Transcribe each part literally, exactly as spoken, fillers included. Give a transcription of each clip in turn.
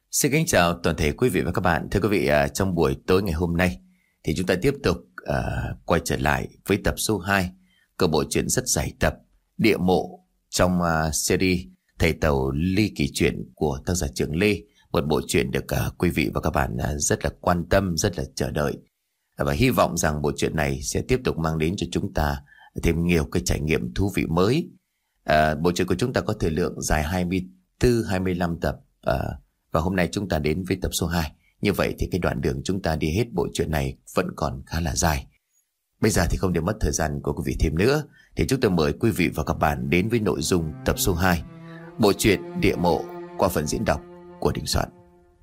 Xin kính chào toàn thể quý vị và các bạn. Thưa quý vị, à, trong buổi tối ngày hôm nay thì chúng ta tiếp tục à, quay trở lại với tập số hai của bộ truyện rất dài tập Địa Mộ trong à, series Thầy Tàu Ly Kỳ Chuyện của tác giả Trường Lê. Một bộ truyện được à, quý vị và các bạn à, rất là quan tâm, rất là chờ đợi. Và hy vọng rằng bộ truyện này sẽ tiếp tục mang đến cho chúng ta thêm nhiều cái trải nghiệm thú vị mới. À, bộ truyện của chúng ta có thời lượng dài hai mươi tư hai mươi lăm tập. À, Và hôm nay chúng ta đến với tập số hai. Như vậy thì cái đoạn đường chúng ta đi hết bộ truyện này vẫn còn khá là dài. Bây giờ thì không để mất thời gian của quý vị thêm nữa, thì chúng tôi mời quý vị và các bạn đến với nội dung tập số hai bộ truyện Địa Mộ qua phần diễn đọc của Đình Soạn.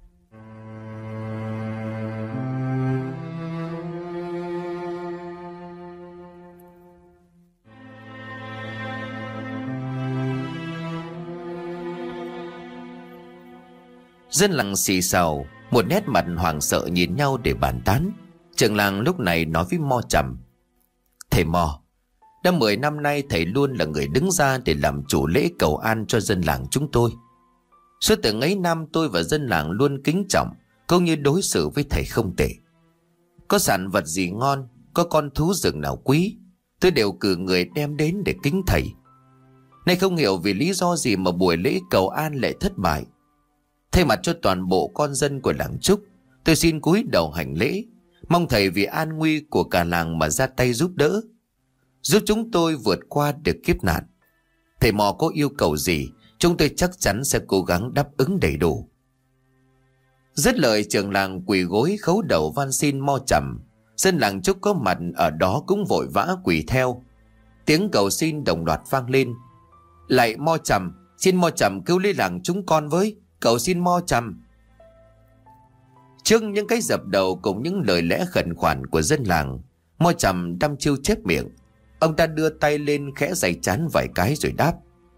Dân làng xì xào, một nét mặt hoảng sợ nhìn nhau để bàn tán. Trưởng làng lúc này nói với Mo Trầm: Thầy Mo, đã mười năm nay thầy luôn là người đứng ra để làm chủ lễ cầu an cho dân làng chúng tôi. Suốt từ ấy năm tôi và dân làng luôn kính trọng, cũng như đối xử với thầy không tệ. Có sản vật gì ngon, có con thú rừng nào quý, tôi đều cử người đem đến để kính thầy. Nay không hiểu vì lý do gì mà buổi lễ cầu an lại thất bại. Thay mặt cho toàn bộ con dân của làng Trúc, tôi xin cúi đầu hành lễ, mong thầy vì an nguy của cả làng mà ra tay giúp đỡ, giúp chúng tôi vượt qua được kiếp nạn. Thầy Mò có yêu cầu gì, chúng tôi chắc chắn sẽ cố gắng đáp ứng đầy đủ. Dứt lời, trưởng làng quỳ gối khấu đầu van xin Mo Trầm. Dân làng Trúc có mặt ở đó cũng vội vã quỳ theo. Tiếng cầu xin đồng loạt vang lên: Lạy Mo Trầm, xin Mo Trầm cứu lấy làng chúng con với, cầu xin Mo Trầm. Trước những cái dập đầu cùng những lời lẽ khẩn khoản của dân làng, Mo Trầm đăm chiêu chép miệng. Ông ta đưa tay lên khẽ giày trán vài cái rồi đáp: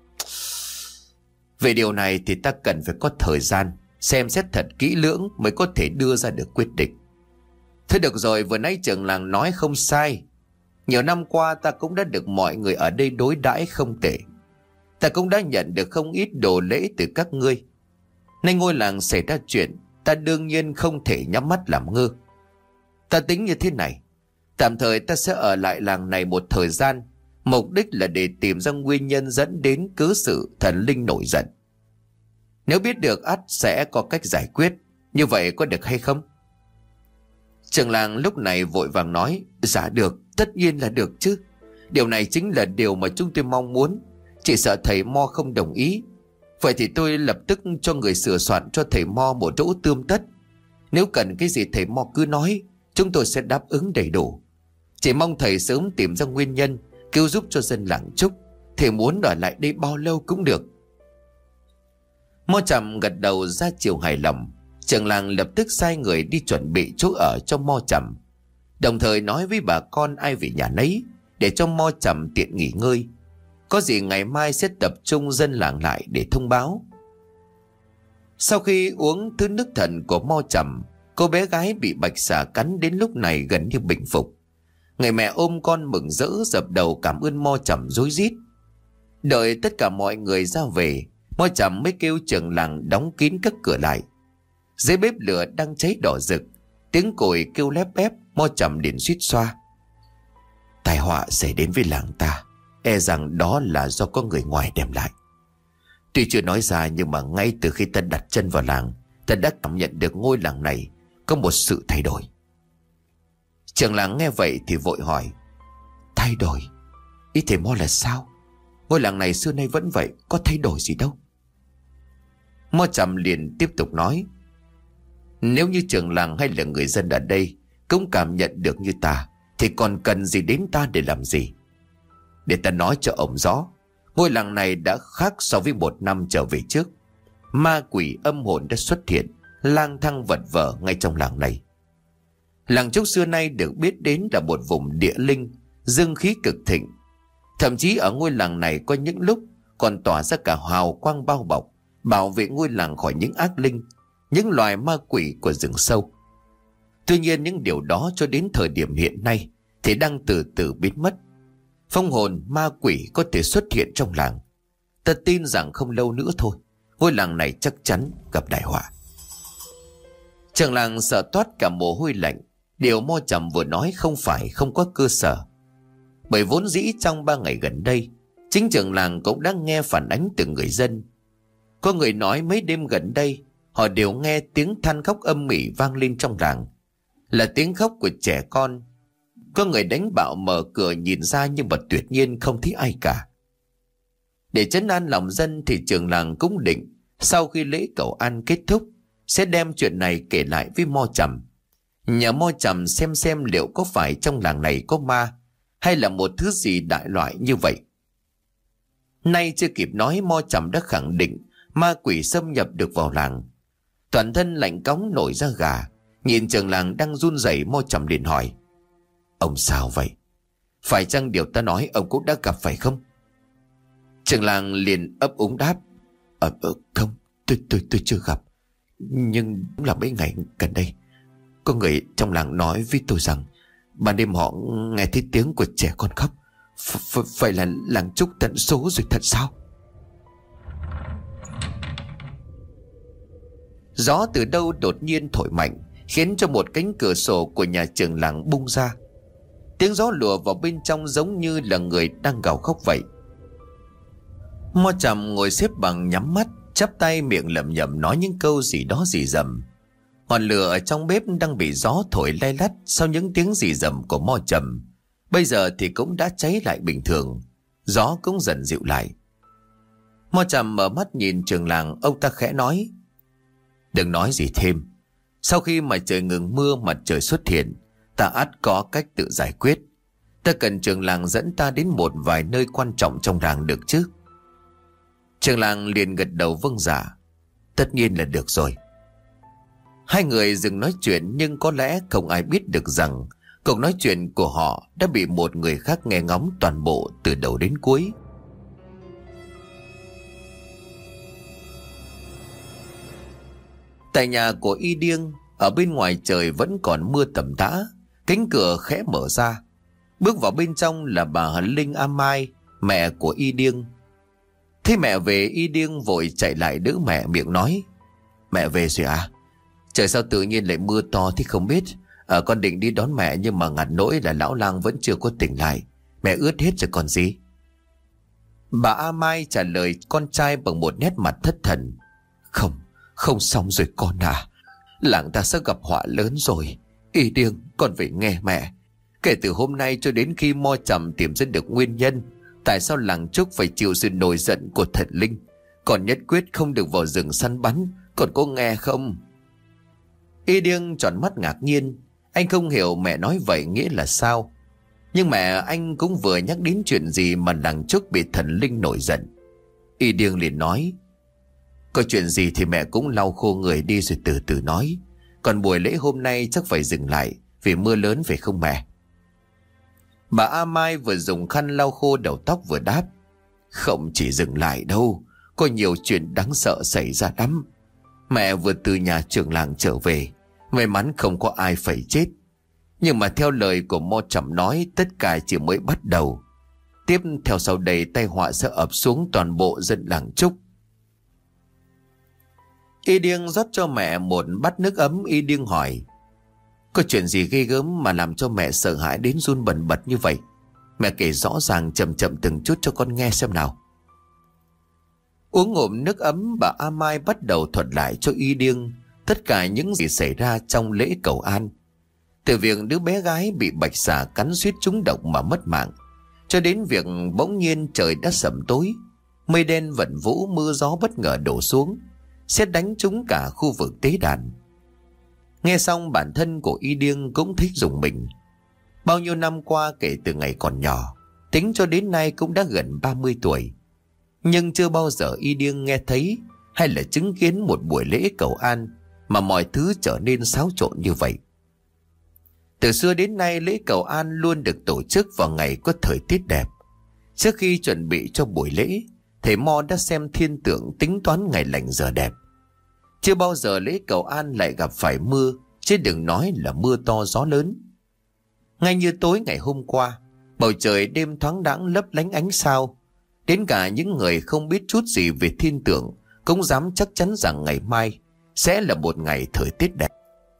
Về điều này thì ta cần phải có thời gian xem xét thật kỹ lưỡng mới có thể đưa ra được quyết định. Thôi được rồi, vừa nãy trưởng làng nói không sai. Nhiều năm qua ta cũng đã được mọi người ở đây đối đãi không tệ. Ta cũng đã nhận được không ít đồ lễ từ các ngươi. Nay ngôi làng xảy ra chuyện, ta đương nhiên không thể nhắm mắt làm ngơ. Ta tính như thế này: tạm thời ta sẽ ở lại làng này một thời gian, mục đích là để tìm ra nguyên nhân dẫn đến cớ sự thần linh nổi giận. Nếu biết được ắt sẽ có cách giải quyết. Như vậy có được hay không? Trưởng làng lúc này vội vàng nói: Dạ được, tất nhiên là được chứ. Điều này chính là điều mà chúng tôi mong muốn. Chỉ sợ thầy Mo không đồng ý. Vậy thì tôi lập tức cho người sửa soạn cho thầy Mo một chỗ tươm tất. Nếu cần cái gì thầy Mo cứ nói, chúng tôi sẽ đáp ứng đầy đủ. Chỉ mong thầy sớm tìm ra nguyên nhân, cứu giúp cho dân làng Trúc. Thầy muốn ở lại đây bao lâu cũng được. Mo Trầm gật đầu ra chiều hài lòng. Trưởng làng lập tức sai người đi chuẩn bị chỗ ở cho Mo Trầm, đồng thời nói với bà con ai về nhà nấy, để cho Mo Trầm tiện nghỉ ngơi. Có gì ngày mai sẽ tập trung dân làng lại để thông báo. Sau khi uống thứ nước thần của Mo Trầm, cô bé gái bị bạch xà cắn đến lúc này gần như bình phục. Người mẹ ôm con mừng rỡ dập đầu cảm ơn Mo Trầm rối rít. Đợi tất cả mọi người ra về, Mo Trầm mới kêu trưởng làng đóng kín các cửa lại. Dưới bếp lửa đang cháy đỏ rực, tiếng còi kêu lép bép. Mo Trầm liền suýt xoa: Tai họa xảy đến với làng ta, e rằng đó là do có người ngoài đem lại. Tuy chưa nói ra, nhưng mà ngay từ khi ta đặt chân vào làng, ta đã cảm nhận được ngôi làng này có một sự thay đổi. Trưởng làng nghe vậy thì vội hỏi: Thay đổi? Ý thầy Mo là sao? Ngôi làng này xưa nay vẫn vậy, có thay đổi gì đâu. Mo Trầm liền tiếp tục nói: Nếu như trưởng làng hay là người dân ở đây cũng cảm nhận được như ta, thì còn cần gì đến ta để làm gì? Để ta nói cho ông rõ, ngôi làng này đã khác so với một năm trở về trước. Ma quỷ âm hồn đã xuất hiện, lang thang vật vờ ngay trong làng này. Làng Trúc xưa nay được biết đến là một vùng địa linh, dương khí cực thịnh. Thậm chí ở ngôi làng này có những lúc còn tỏa ra cả hào quang bao bọc, bảo vệ ngôi làng khỏi những ác linh, những loài ma quỷ của rừng sâu. Tuy nhiên những điều đó cho đến thời điểm hiện nay thì đang từ từ biến mất. Phong hồn ma quỷ có thể xuất hiện trong làng. Ta tin rằng không lâu nữa thôi, ngôi làng này chắc chắn gặp đại họa. Trường làng sợ toát cả mồ hôi lạnh. Điều Mo Trầm vừa nói không phải không có cơ sở. Bởi vốn dĩ trong ba ngày gần đây, chính trường làng cũng đang nghe phản ánh từ người dân. Có người nói mấy đêm gần đây họ đều nghe tiếng than khóc âm ỉ vang lên trong làng, là tiếng khóc của trẻ con. Có người đánh bạo mở cửa nhìn ra nhưng mà tuyệt nhiên không thấy ai cả. Để trấn an lòng dân thì trường làng cũng định sau khi lễ cầu an kết thúc sẽ đem chuyện này kể lại với Mo Trầm. Nhờ Mo Trầm xem xem liệu có phải trong làng này có ma hay là một thứ gì đại loại như vậy. Nay chưa kịp nói, Mo Trầm đã khẳng định ma quỷ xâm nhập được vào làng. Toàn thân lạnh cóng nổi da gà. Nhìn trường làng đang run rẩy, Mo Trầm liền hỏi: Ông sao vậy? Phải chăng điều ta nói ông cũng đã gặp phải không? Trường làng liền ấp úng đáp: Ờ, ờ không, tôi, tôi, tôi chưa gặp. Nhưng cũng là mấy ngày gần đây có người trong làng nói với tôi rằng ban đêm họ nghe thấy tiếng của trẻ con khóc. Phải là làng Trúc tận số rồi thật sao? Gió từ đâu đột nhiên thổi mạnh, khiến cho một cánh cửa sổ của nhà trường làng bung ra. Tiếng gió lùa vào bên trong giống như là người đang gào khóc vậy. Mo Trầm ngồi xếp bằng nhắm mắt, chắp tay miệng lẩm nhẩm nói những câu gì đó rì rầm. Ngọn lửa ở trong bếp đang bị gió thổi lay lắt sau những tiếng rì rầm của Mo Trầm. Bây giờ thì cũng đã cháy lại bình thường, gió cũng dần dịu lại. Mo Trầm mở mắt nhìn trường làng, ông ta khẽ nói: Đừng nói gì thêm. Sau khi mà trời ngừng mưa, mặt trời xuất hiện, ta ắt có cách tự giải quyết. Ta cần trường làng dẫn ta đến một vài nơi quan trọng trong làng được chứ? Trường làng liền gật đầu vâng dạ. Tất nhiên là được rồi. Hai người dừng nói chuyện, nhưng có lẽ không ai biết được rằng cuộc nói chuyện của họ đã bị một người khác nghe ngóng toàn bộ từ đầu đến cuối. Tại nhà của Y Điêng, ở bên ngoài trời vẫn còn mưa tầm tã. Cánh cửa khẽ mở ra. Bước vào bên trong là bà Linh A Mai, mẹ của Y Điêng. Thấy mẹ về, Y Điêng vội chạy lại đỡ mẹ, miệng nói: Mẹ về rồi à? Trời sao tự nhiên lại mưa to thì không biết. à, Con định đi đón mẹ nhưng mà ngặt nỗi là lão lang vẫn chưa có tỉnh lại. Mẹ ướt hết rồi còn gì. Bà A Mai trả lời con trai bằng một nét mặt thất thần: Không, không xong rồi con à. Làng ta sẽ gặp họa lớn rồi. Y Điêng, con phải nghe mẹ. Kể từ hôm nay cho đến khi Mo Trầm tìm ra được nguyên nhân tại sao làng Trúc phải chịu sự nổi giận của thần linh, còn nhất quyết không được vào rừng săn bắn. Còn có nghe không? Y Điêng tròn mắt ngạc nhiên. Anh không hiểu mẹ nói vậy nghĩa là sao. Nhưng mẹ anh cũng vừa nhắc đến chuyện gì mà làng Trúc bị thần linh nổi giận. Y Điêng liền nói: Có chuyện gì thì mẹ cũng lau khô người đi rồi từ từ nói. Còn buổi lễ hôm nay chắc phải dừng lại vì mưa lớn phải không mẹ? Bà A Mai vừa dùng khăn lau khô đầu tóc vừa đáp: Không chỉ dừng lại đâu, có nhiều chuyện đáng sợ xảy ra lắm. Mẹ vừa từ nhà trưởng làng trở về, may mắn không có ai phải chết. Nhưng mà theo lời của Mo Trầm nói, tất cả chỉ mới bắt đầu. Tiếp theo sau đây tai họa sẽ ập xuống toàn bộ dân làng Trúc. Y Điêng rót cho mẹ một bát nước ấm. Y Điêng hỏi: Có chuyện gì ghê gớm mà làm cho mẹ sợ hãi đến run bần bật như vậy? Mẹ kể rõ ràng chậm chậm từng chút cho con nghe xem nào. Uống ngụm nước ấm, bà A Mai bắt đầu thuật lại cho Y Điêng tất cả những gì xảy ra trong lễ cầu an. Từ việc đứa bé gái bị bạch xà cắn suýt trúng độc mà mất mạng, cho đến việc bỗng nhiên trời đã sẩm tối, mây đen vẩn vũ, mưa gió bất ngờ đổ xuống, sét đánh trúng cả khu vực tế đàn. Nghe xong bản thân của Y Điêng cũng thích rùng mình. Bao nhiêu năm qua kể từ ngày còn nhỏ, tính cho đến nay cũng đã gần ba mươi tuổi, nhưng chưa bao giờ Y Điêng nghe thấy hay là chứng kiến một buổi lễ cầu an mà mọi thứ trở nên xáo trộn như vậy. Từ xưa đến nay, lễ cầu an luôn được tổ chức vào ngày có thời tiết đẹp. Trước khi chuẩn bị cho buổi lễ, thầy Mo đã xem thiên tượng tính toán ngày lành giờ đẹp. Chưa bao giờ lễ cầu an lại gặp phải mưa, chứ đừng nói là mưa to gió lớn. Ngay như tối ngày hôm qua, bầu trời đêm thoáng đãng lấp lánh ánh sao. Đến cả những người không biết chút gì về thiên tượng cũng dám chắc chắn rằng ngày mai sẽ là một ngày thời tiết đẹp.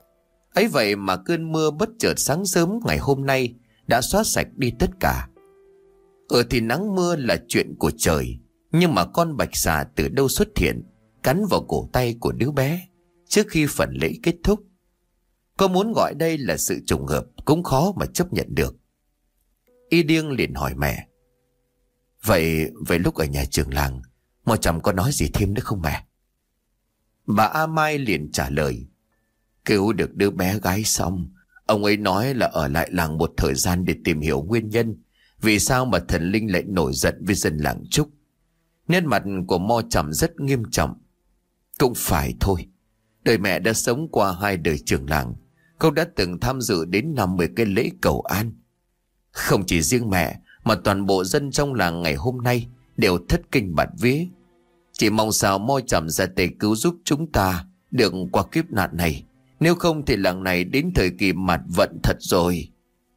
Ấy vậy mà cơn mưa bất chợt sáng sớm ngày hôm nay đã xóa sạch đi tất cả. Ở thì nắng mưa là chuyện của trời, nhưng mà con bạch xà từ đâu xuất hiện, cắn vào cổ tay của đứa bé trước khi phần lễ kết thúc. Có muốn gọi đây là sự trùng hợp cũng khó mà chấp nhận được. Y Điêng liền hỏi mẹ: Vậy vậy lúc ở nhà trường làng, Mo Trầm có nói gì thêm nữa không mẹ? Bà A Mai liền trả lời: Cứu được đứa bé gái xong, ông ấy nói là ở lại làng một thời gian để tìm hiểu nguyên nhân vì sao mà thần linh lại nổi giận với dân làng Trúc. Nét mặt của Mo Trầm rất nghiêm trọng. Cũng phải thôi, đời mẹ đã sống qua hai đời trường làng, cậu đã từng tham dự đến năm mươi cái lễ cầu an. Không chỉ riêng mẹ mà toàn bộ dân trong làng ngày hôm nay đều thất kinh bạt vía. Chỉ mong sao Mo Trầm ra tay cứu giúp chúng ta được qua kiếp nạn này, nếu không thì làng này đến thời kỳ mạt vận thật rồi.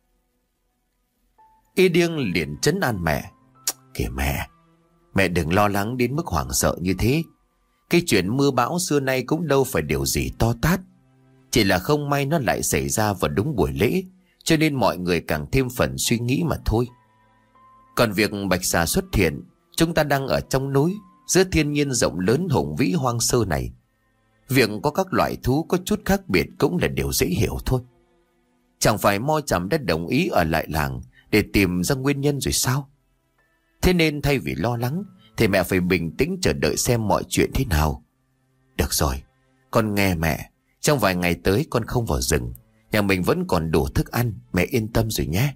Y Điêng liền trấn an mẹ: Kìa mẹ, mẹ đừng lo lắng đến mức hoảng sợ như thế. Cái chuyện mưa bão xưa nay cũng đâu phải điều gì to tát, chỉ là không may nó lại xảy ra vào đúng buổi lễ, cho nên mọi người càng thêm phần suy nghĩ mà thôi. Còn việc bạch xà xuất hiện, chúng ta đang ở trong núi, giữa thiên nhiên rộng lớn hùng vĩ hoang sơ này. Việc có các loại thú có chút khác biệt cũng là điều dễ hiểu thôi. Chẳng phải Mo Trầm đã đồng ý ở lại làng để tìm ra nguyên nhân rồi sao? Thế nên thay vì lo lắng thì mẹ phải bình tĩnh chờ đợi xem mọi chuyện thế nào. Được rồi, con nghe mẹ. Trong vài ngày tới con không vào rừng, nhà mình vẫn còn đủ thức ăn, mẹ yên tâm rồi nhé.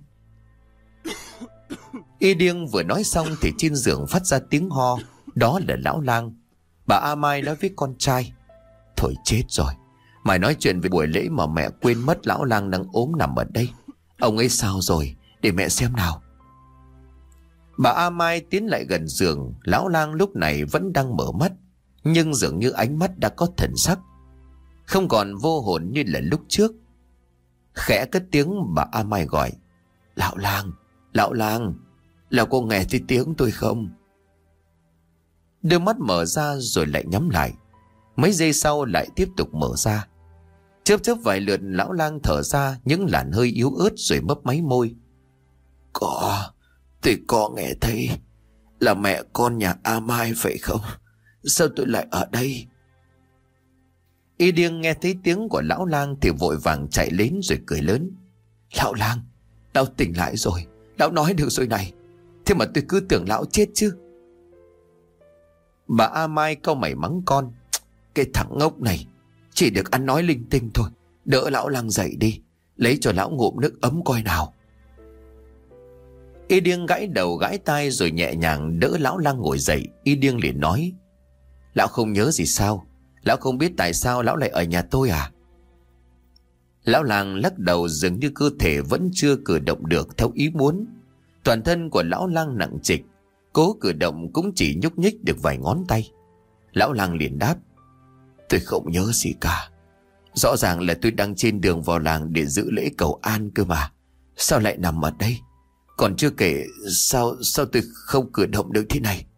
Y Điêng vừa nói xong thì trên giường phát ra tiếng ho. Đó là lão lang. Bà A Mai nói với con trai: Thôi chết rồi, mày nói chuyện về buổi lễ mà mẹ quên mất lão lang đang ốm nằm ở đây. Ông ấy sao rồi, để mẹ xem nào. Bà A Mai tiến lại gần giường. Lão lang lúc này vẫn đang mở mắt, nhưng dường như ánh mắt đã có thần sắc, không còn vô hồn như là lúc trước. Khẽ cất tiếng bà A Mai gọi: Lão lang, lão lang, là cô nghe thấy tiếng tôi không? Đôi mắt mở ra rồi lại nhắm lại. Mấy giây sau lại tiếp tục mở ra. Chớp chớp vài lượt, lão lang thở ra những làn hơi yếu ớt rồi mấp máy môi: Có, tôi có nghe thấy. Là mẹ con nhà A Mai phải không? Sao tôi lại ở đây? Y Điêng nghe thấy tiếng của lão lang thì vội vàng chạy đến rồi cười lớn: Lão lang, lão tỉnh lại rồi, lão nói được rồi này. Thế mà tôi cứ tưởng lão chết chứ. Bà A Mai cau mày mắng con: Cái thằng ngốc này chỉ được ăn nói linh tinh thôi. Đỡ lão lang dậy đi, lấy cho lão ngụm nước ấm coi nào. Y Điêng gãi đầu gãi tai rồi nhẹ nhàng đỡ lão lang ngồi dậy. Y Điêng liền nói: Lão không nhớ gì sao? Lão không biết tại sao lão lại ở nhà tôi à? Lão lang lắc đầu, dường như cơ thể vẫn chưa cử động được theo ý muốn. Toàn thân của lão lang nặng trịch, cố cử động cũng chỉ nhúc nhích được vài ngón tay. Lão lang liền đáp: Tôi không nhớ gì cả. Rõ ràng là tôi đang trên đường vào làng để dự lễ cầu an cơ mà. Sao lại nằm ở đây? Còn chưa kể sao sao tôi không cử động được thế này.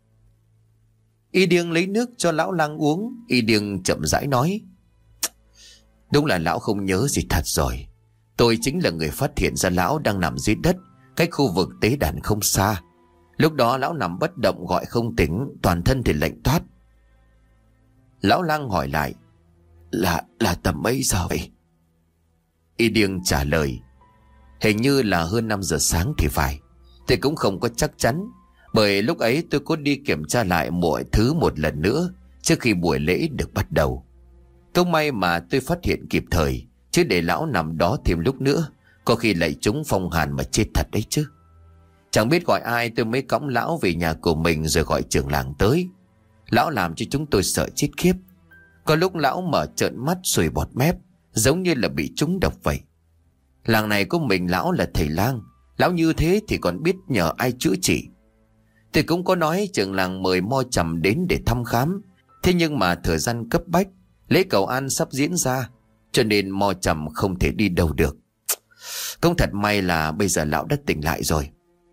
Y Điêng lấy nước cho lão lang uống. Y Điêng chậm rãi nói: Đúng là lão không nhớ gì thật rồi. Tôi chính là người phát hiện ra lão đang nằm dưới đất, cách khu vực tế đàn không xa. Lúc đó lão nằm bất động gọi không tỉnh, toàn thân thì lạnh toát. Lão lang hỏi lại: Là là tầm mấy giờ vậy? Y Điêng trả lời: Hình như là hơn năm giờ sáng thì phải. Tôi cũng không có chắc chắn, bởi lúc ấy tôi có đi kiểm tra lại mọi thứ một lần nữa trước khi buổi lễ được bắt đầu. Không may mà tôi phát hiện kịp thời, chứ để lão nằm đó thêm lúc nữa có khi lại trúng phong hàn mà chết thật đấy chứ. Chẳng biết gọi ai tôi mới cõng lão về nhà của mình rồi gọi trưởng làng tới. Lão làm cho chúng tôi sợ chết khiếp. Có lúc lão mở trợn mắt sùi bọt mép, giống như là bị trúng độc vậy. Làng này có mình lão là thầy lang, lão như thế thì còn biết nhờ ai chữa trị. Tôi cũng có nói trưởng làng mời Mo Trầm đến để thăm khám. Thế nhưng mà thời gian cấp bách, lễ cầu an sắp diễn ra, cho nên Mo Trầm không thể đi đâu được. Cũng thật may là bây giờ lão đã tỉnh lại rồi.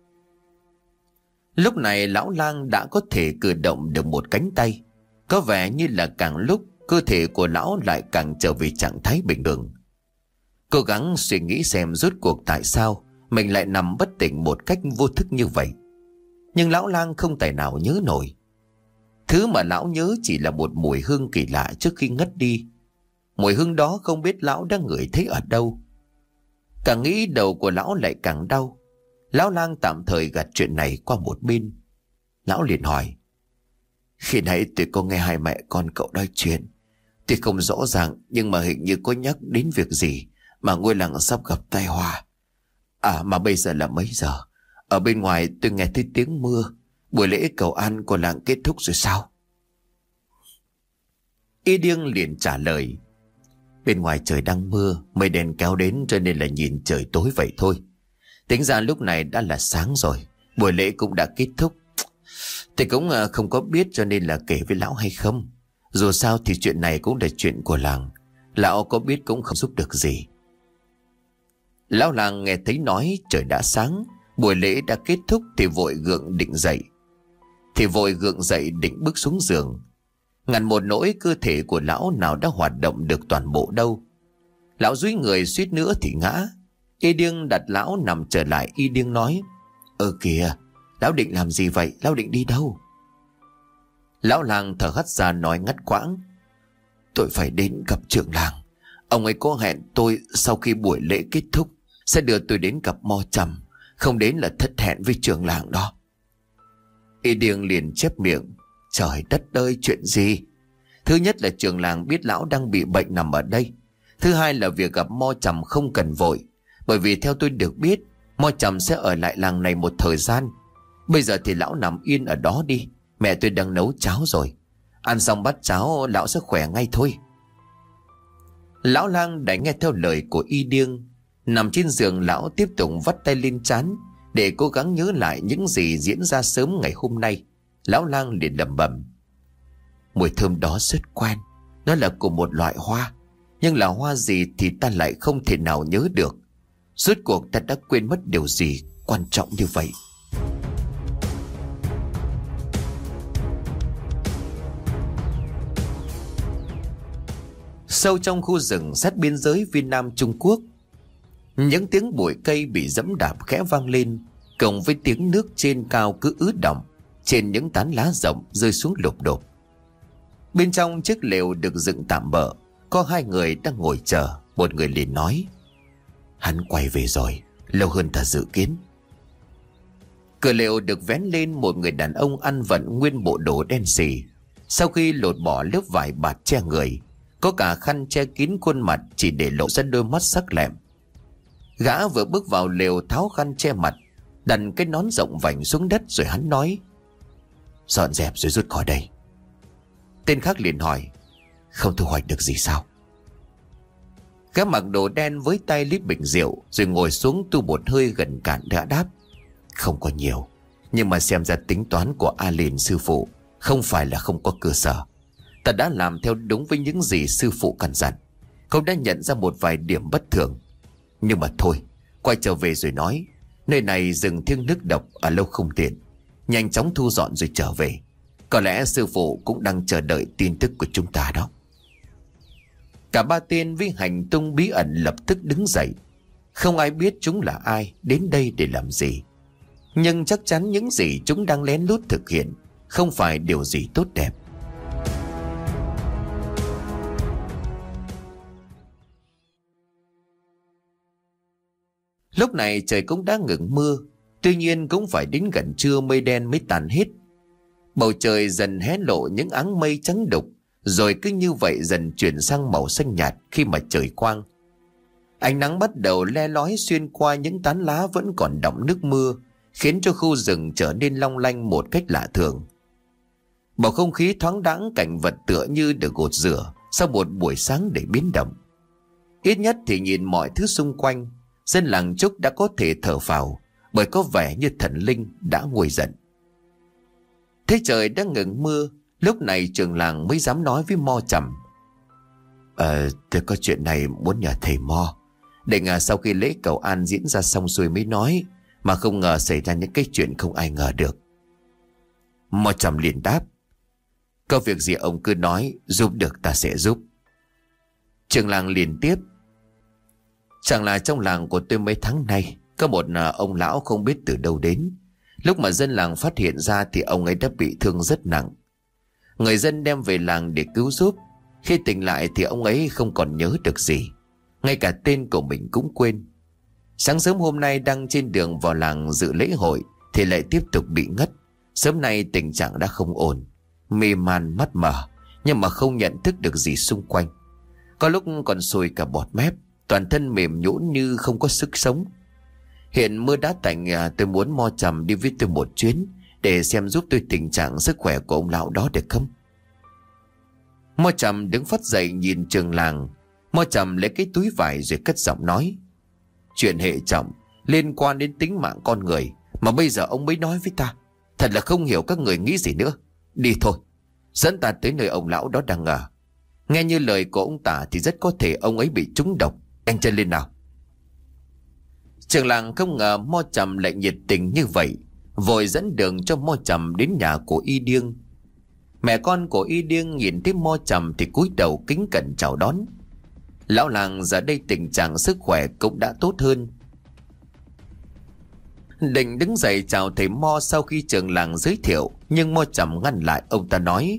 Lúc này lão lang đã có thể cử động được một cánh tay. Có vẻ như là càng lúc cơ thể của lão lại càng trở về trạng thái bình thường. Cố gắng suy nghĩ xem rốt cuộc tại sao mình lại nằm bất tỉnh một cách vô thức như vậy. Nhưng lão lang không tài nào nhớ nổi. Thứ mà lão nhớ chỉ là một mùi hương kỳ lạ trước khi ngất đi. Mùi hương đó không biết lão đã ngửi thấy ở đâu. Càng nghĩ đầu của lão lại càng đau. Lão lang tạm thời gạt chuyện này qua một bên. Lão liền hỏi: Khi nãy tôi có nghe hai mẹ con cậu nói chuyện. Tuy không rõ ràng nhưng mà hình như có nhắc đến việc gì mà ngôi làng sắp gặp tai họa. À mà bây giờ là mấy giờ? Ở bên ngoài tôi nghe thấy tiếng mưa. Buổi lễ cầu an của làng kết thúc rồi sao? Y Điêng liền trả lời: Bên ngoài trời đang mưa, mây đen kéo đến cho nên là nhìn trời tối vậy thôi. Tính ra lúc này đã là sáng rồi, buổi lễ cũng đã kết thúc. Tôi cũng không có biết cho nên là kể với lão hay không. Dù sao thì chuyện này cũng là chuyện của làng. Lão có biết cũng không giúp được gì. Lão làng nghe thấy nói trời đã sáng, buổi lễ đã kết thúc thì vội gượng định dậy. Thì vội gượng dậy định bước xuống giường. Ngàn một nỗi cơ thể của lão nào đã hoạt động được toàn bộ đâu. Lão dúi người suýt nữa thì ngã. Y Điêng đặt lão nằm trở lại. Y Điêng nói: Ơ kìa, lão định làm gì vậy? Lão định đi đâu? Lão làng thở hắt ra nói ngắt quãng: Tôi phải đến gặp trưởng làng. Ông ấy có hẹn tôi sau khi buổi lễ kết thúc sẽ đưa tôi đến gặp Mo Trầm. Không đến là thất hẹn với trưởng làng đó. Y Điêng liền chép miệng: Trời đất ơi, chuyện gì? Thứ nhất là trưởng làng biết lão đang bị bệnh nằm ở đây. Thứ hai là việc gặp Mo Trầm không cần vội. Bởi vì theo tôi được biết, Mo Trầm sẽ ở lại làng này một thời gian. Bây giờ thì lão nằm yên ở đó đi. Mẹ tôi đang nấu cháo rồi. Ăn xong bát cháo lão sẽ khỏe ngay thôi. Lão lang đã nghe theo lời của Y Điêng. Nằm trên giường, lão tiếp tục vắt tay lên trán để cố gắng nhớ lại những gì diễn ra sớm ngày hôm nay. Lão lang liền lẩm bẩm: Mùi thơm đó rất quen. Nó là của một loại hoa, nhưng là hoa gì thì ta lại không thể nào nhớ được. Rốt cuộc ta đã quên mất điều gì quan trọng như vậy. Sâu trong khu rừng sát biên giới Việt Nam Trung Quốc, những tiếng bụi cây bị giẫm đạp khẽ vang lên, cộng với tiếng nước trên cao cứ ứ đọng trên những tán lá rộng rơi xuống lộp đột. Bên trong chiếc lều được dựng tạm bợ, có hai người đang ngồi chờ. Một người liền nói: Hắn quay về rồi, lâu hơn ta dự kiến. Cửa lều được vén lên, một người đàn ông ăn vận nguyên bộ đồ đen xì. Sau khi lột bỏ lớp vải bạt che người, có cả khăn che kín khuôn mặt chỉ để lộ ra đôi mắt sắc lẹm. Gã vừa bước vào lều tháo khăn che mặt, đặt cái nón rộng vành xuống đất rồi hắn nói: Dọn dẹp rồi rút khỏi đây. Tên khác liền hỏi: Không thu hoạch được gì sao? Gã mặc đồ đen với tay lít bình rượu rồi ngồi xuống tu một hơi gần cạn đã đáp: Không có nhiều, nhưng mà xem ra tính toán của A Lìn sư phụ không phải là không có cơ sở. Ta đã làm theo đúng với những gì sư phụ căn dặn. Không đã nhận ra một vài điểm bất thường. Nhưng mà thôi, quay trở về rồi nói. Nơi này rừng thiêng nước độc, ở lâu không tiện. Nhanh chóng thu dọn rồi trở về. Có lẽ sư phụ cũng đang chờ đợi tin tức của chúng ta đó. Cả ba tên với hành tung bí ẩn lập tức đứng dậy. Không ai biết chúng là ai, đến đây để làm gì. Nhưng chắc chắn những gì chúng đang lén lút thực hiện không phải điều gì tốt đẹp. Lúc này trời cũng đã ngừng mưa. Tuy nhiên cũng phải đến gần trưa mây đen mới tàn hết. Bầu trời dần hé lộ những áng mây trắng đục, rồi cứ như vậy dần chuyển sang màu xanh nhạt khi mà trời quang. Ánh nắng bắt đầu le lói xuyên qua những tán lá vẫn còn đọng nước mưa, khiến cho khu rừng trở nên long lanh một cách lạ thường. Bầu không khí thoáng đãng, cảnh vật tựa như được gột rửa sau một buổi sáng để biến động. Ít nhất thì nhìn mọi thứ xung quanh, dân làng Trúc đã có thể thở phào, bởi có vẻ như thần linh đã nguôi giận. Thế trời đã ngừng mưa, lúc này trưởng làng mới dám nói với Mo Trầm: Ờ, tôi có chuyện này muốn nhờ thầy Mo. Định à, sau khi lễ cầu an diễn ra xong xuôi mới nói, mà không ngờ xảy ra những cái chuyện không ai ngờ được. Mo Trầm liền đáp: Có việc gì ông cứ nói, giúp được ta sẽ giúp. Trưởng làng liền tiếp: Chẳng là trong làng của tôi mấy tháng nay có một ông lão không biết từ đâu đến. Lúc mà dân làng phát hiện ra thì ông ấy đã bị thương rất nặng. Người dân đem về làng để cứu giúp. Khi tỉnh lại thì ông ấy không còn nhớ được gì, ngay cả tên của mình cũng quên. Sáng sớm hôm nay đang trên đường vào làng dự lễ hội thì lại tiếp tục bị ngất. Sớm nay tình trạng đã không ổn, mê man mắt mở, nhưng mà không nhận thức được gì xung quanh. Có lúc còn sùi cả bọt mép, toàn thân mềm nhũn như không có sức sống. Hiện mưa đã tạnh, tôi muốn Mo Trầm đi với tôi một chuyến để xem giúp tôi tình trạng sức khỏe của ông lão đó được không? Mo Trầm đứng phắt dậy nhìn trường làng. Mo Trầm lấy cái túi vải rồi cất giọng nói: chuyện hệ trọng, liên quan đến tính mạng con người mà bây giờ ông mới nói với ta. Thật là không hiểu các người nghĩ gì nữa. Đi thôi, dẫn ta tới nơi ông lão đó đang ở. Nghe như lời của ông tả thì rất có thể ông ấy bị trúng độc. Anh chân lên nào. Trường làng không ngờ Mo Trầm lại nhiệt tình như vậy, vội dẫn đường cho Mo Trầm đến nhà của Y Điêng. Mẹ con của Y Điêng nhìn thấy Mo Trầm thì cúi đầu kính cẩn chào đón. Lão làng giờ đây tình trạng sức khỏe cũng đã tốt hơn. Định đứng dậy chào thầy Mo sau khi trường làng giới thiệu, nhưng Mo Trầm ngăn lại. Ông ta nói: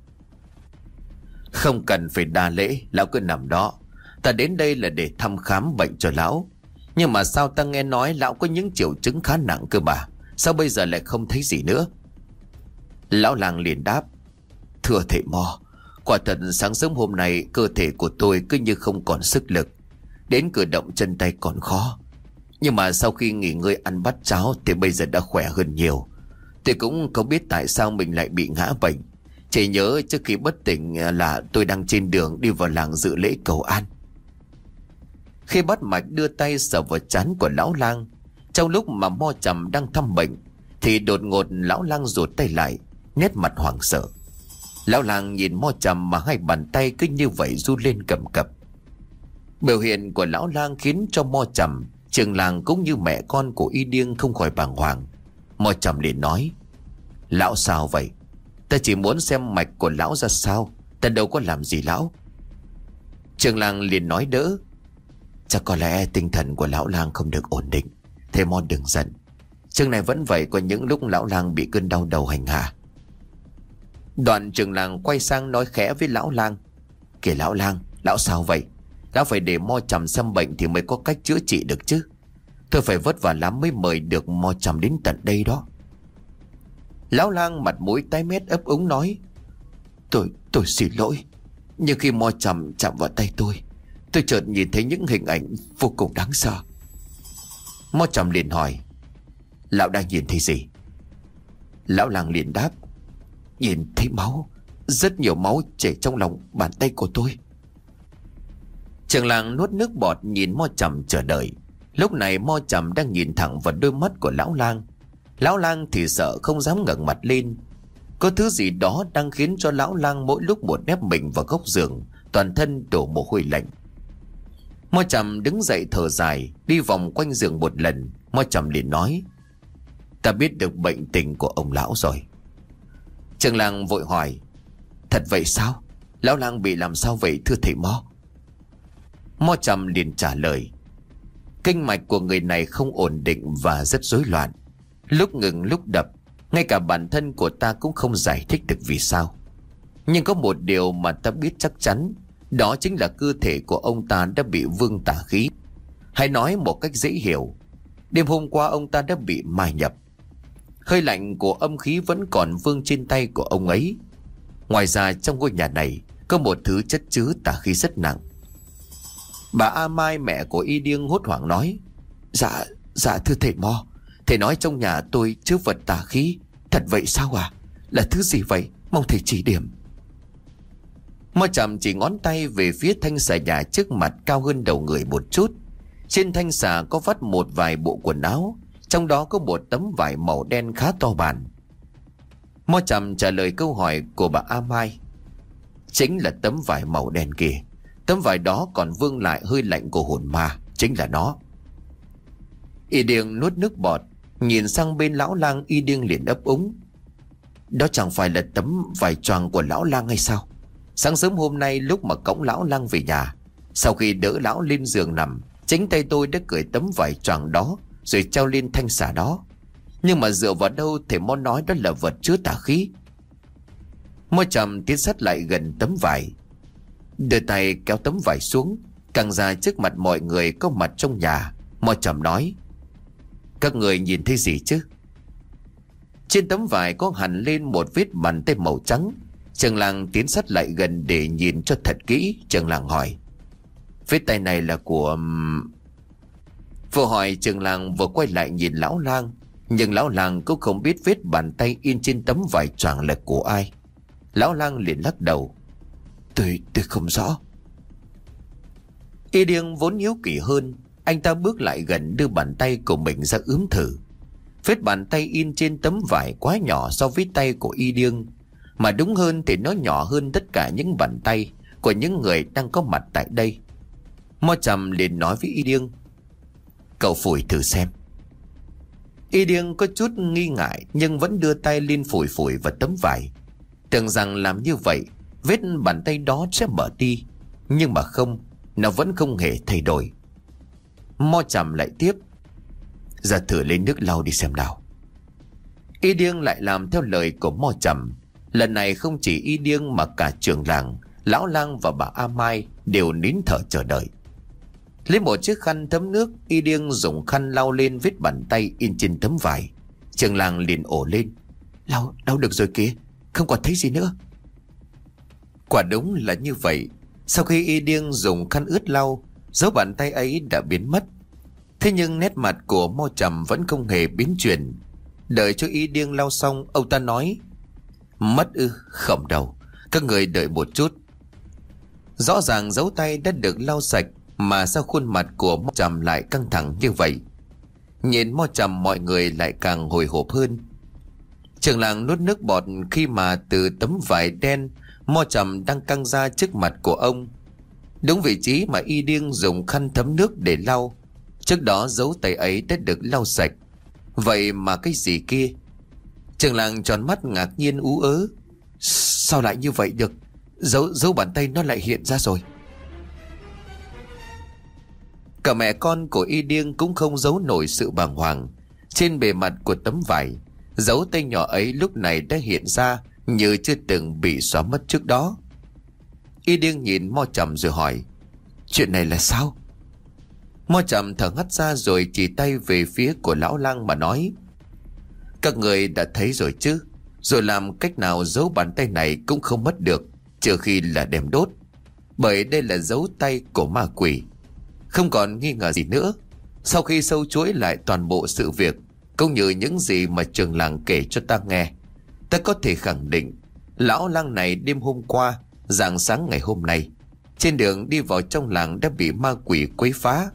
không cần phải đa lễ, lão cứ nằm đó. Ta đến đây là để thăm khám bệnh cho lão. Nhưng mà sao ta nghe nói lão có những triệu chứng khá nặng cơ mà, sao bây giờ lại không thấy gì nữa? Lão làng liền đáp: thưa thầy Mo, quả thật sáng sớm hôm nay cơ thể của tôi cứ như không còn sức lực, đến cử động chân tay còn khó. Nhưng mà sau khi nghỉ ngơi ăn bát cháo thì bây giờ đã khỏe hơn nhiều. Tôi cũng không biết tại sao mình lại bị ngã bệnh, chỉ nhớ trước khi bất tỉnh là tôi đang trên đường đi vào làng dự lễ cầu an. Khi bắt mạch đưa tay sờ vào trán của lão lang, trong lúc mà Mo Trầm đang thăm bệnh thì đột ngột lão lang rụt tay lại, nét mặt hoảng sợ. Lão lang nhìn Mo Trầm mà hai bàn tay cứ như vậy run lên cầm cập. Biểu hiện của lão lang khiến cho Mo Trầm, trường làng cũng như mẹ con của Y Điêng không khỏi bàng hoàng. Mo Trầm liền nói: lão sao vậy? Ta chỉ muốn xem mạch của lão ra sao, ta đâu có làm gì lão. Trường làng liền nói đỡ: chắc có lẽ tinh thần của lão lang không được ổn định. Thầy Mo đừng giận, chừng này vẫn vậy, có những lúc lão lang bị cơn đau đầu hành hạ. Đoạn trường làng quay sang nói khẽ với lão lang: kìa lão lang, lão sao vậy? Lão phải để Mo Trầm xem bệnh thì mới có cách chữa trị được chứ. Tôi phải vất vả lắm mới mời được Mo Trầm đến tận đây đó. Lão lang mặt mũi tái mét ấp úng nói: Tôi, tôi xin lỗi. Nhưng khi Mo Trầm chạm vào tay tôi, tôi chợt nhìn thấy những hình ảnh vô cùng đáng sợ. Mo Trầm liền hỏi: lão đang nhìn thấy gì? Lão lang liền đáp: nhìn thấy máu, rất nhiều máu chảy trong lòng bàn tay của tôi. Trường làng nuốt nước bọt nhìn Mo Trầm chờ đợi. Lúc này Mo Trầm đang nhìn thẳng vào đôi mắt của lão lang. Lão lang thì sợ không dám ngẩng mặt lên. Có thứ gì đó đang khiến cho lão lang mỗi lúc một nép mình vào góc giường, toàn thân đổ mồ hôi lạnh. Mo Trầm đứng dậy thở dài, đi vòng quanh giường một lần. Mo Trầm liền nói: ta biết được bệnh tình của ông lão rồi. Trường làng vội hỏi: thật vậy sao? Lão lang bị làm sao vậy thưa thầy Mo? Mo Trầm liền trả lời: kinh mạch của người này không ổn định và rất rối loạn, lúc ngừng lúc đập. Ngay cả bản thân của ta cũng không giải thích được vì sao. Nhưng có một điều mà ta biết chắc chắn, đó chính là cơ thể của ông ta đã bị vương tà khí. Hay nói một cách dễ hiểu, đêm hôm qua ông ta đã bị ma nhập. Hơi lạnh của âm khí vẫn còn vương trên tay của ông ấy. Ngoài ra trong ngôi nhà này có một thứ chất chứa tà khí rất nặng. Bà A Mai, mẹ của Y Điêng, hốt hoảng nói: Dạ, dạ thưa thầy Mo, thầy nói trong nhà tôi chứa vật tà khí. Thật vậy sao à? Là thứ gì vậy? Mong thầy chỉ điểm. Mo Trầm chỉ ngón tay về phía thanh xà nhà trước mặt cao hơn đầu người một chút. Trên thanh xà có vắt một vài bộ quần áo, trong đó có một tấm vải màu đen khá to bản. Mo Trầm trả lời câu hỏi của bà A Mai: chính là tấm vải màu đen kia. Tấm vải đó còn vương lại hơi lạnh của hồn ma, chính là nó. Y Điêng nuốt nước bọt, nhìn sang bên lão lang. Y Điêng liền ấp úng: đó chẳng phải là tấm vải choàng của lão lang hay sao? Sáng sớm hôm nay lúc mà cõng lão lang về nhà, sau khi đỡ lão lên giường nằm, Chính tay tôi đã cởi tấm vải choàng đó rồi treo lên thanh xà đó. Nhưng mà dựa vào đâu thầy Mo nói đó là vật chứa tà khí? Mo Trầm tiến sát lại gần tấm vải, đưa tay kéo tấm vải xuống, căng ra trước mặt mọi người có mặt trong nhà. Mo Trầm nói: các người nhìn thấy gì chứ? Trên tấm vải có hằn lên một vết bàn tay màu trắng. Trường làng tiến sát lại gần để nhìn cho thật kỹ. Trường làng hỏi: vết tay này là của... Vừa hỏi trường làng vừa quay lại nhìn lão lang. Nhưng lão lang cũng không biết vết bàn tay in trên tấm vải choàng là của ai. Lão lang liền lắc đầu: Tôi, tôi không rõ. Y Điêng vốn hiếu kỳ hơn, anh ta bước lại gần đưa bàn tay của mình ra ướm thử. Vết bàn tay in trên tấm vải quá nhỏ so với tay của Y Điêng, mà đúng hơn thì nó nhỏ hơn tất cả những bàn tay của những người đang có mặt tại đây. Mo Trầm liền nói với Y Điêng: cậu phủi thử xem. Y Điêng có chút nghi ngại nhưng vẫn đưa tay lên phủi phủi vào tấm vải, tưởng rằng làm như vậy vết bàn tay đó sẽ mở đi. Nhưng mà không, nó vẫn không hề thay đổi. Mo Trầm lại tiếp: ra thử lấy nước lau đi xem nào. Y Điêng lại làm theo lời của Mo Trầm. Lần này không chỉ Y Điêng mà cả trưởng làng, lão lang và bà A Mai đều nín thở chờ đợi. Lấy một chiếc khăn thấm nước, Y Điêng dùng khăn lau lên vết bàn tay in trên tấm vải. Trưởng làng liền ồ lên: lau, lau được rồi kìa, không còn thấy gì nữa. Quả đúng là như vậy. Sau khi Y Điêng dùng khăn ướt lau, dấu bàn tay ấy đã biến mất. Thế nhưng nét mặt của Mo Trầm vẫn không hề biến chuyển. Đợi cho Y Điêng lau xong, ông ta nói: mất ư? Không đâu, các người đợi một chút. Rõ ràng dấu tay đã được lau sạch, mà sao khuôn mặt của Mo Trầm lại căng thẳng như vậy? Nhìn Mo Trầm mọi người lại càng hồi hộp hơn. Trưởng làng nuốt nước bọt khi mà từ tấm vải đen Mo Trầm đang căng ra trước mặt của ông, đúng vị trí mà Y Điêng dùng khăn thấm nước để lau. Trước đó dấu tay ấy đã được lau sạch. Vậy mà cái gì kia? Trưởng làng tròn mắt ngạc nhiên ú ớ: sao lại như vậy được? Dấu, dấu bàn tay nó lại hiện ra rồi. Cả mẹ con của Y Điêng cũng không giấu nổi sự bàng hoàng. Trên bề mặt của tấm vải, dấu tay nhỏ ấy lúc này đã hiện ra như chưa từng bị xóa mất trước đó. Y Điêng nhìn Mo Trầm rồi hỏi: chuyện này là sao? Mo Trầm thở hắt ra rồi chỉ tay về phía của lão lang mà nói: các người đã thấy rồi chứ? Rồi làm cách nào dấu bàn tay này cũng không mất được, trừ khi là đem đốt. Bởi đây là dấu tay của ma quỷ. Không còn nghi ngờ gì nữa. Sau khi sâu chuỗi lại toàn bộ sự việc, cũng như những gì mà trường làng kể cho ta nghe, ta có thể khẳng định lão lang này đêm hôm qua, rạng sáng ngày hôm nay, trên đường đi vào trong làng đã bị ma quỷ quấy phá.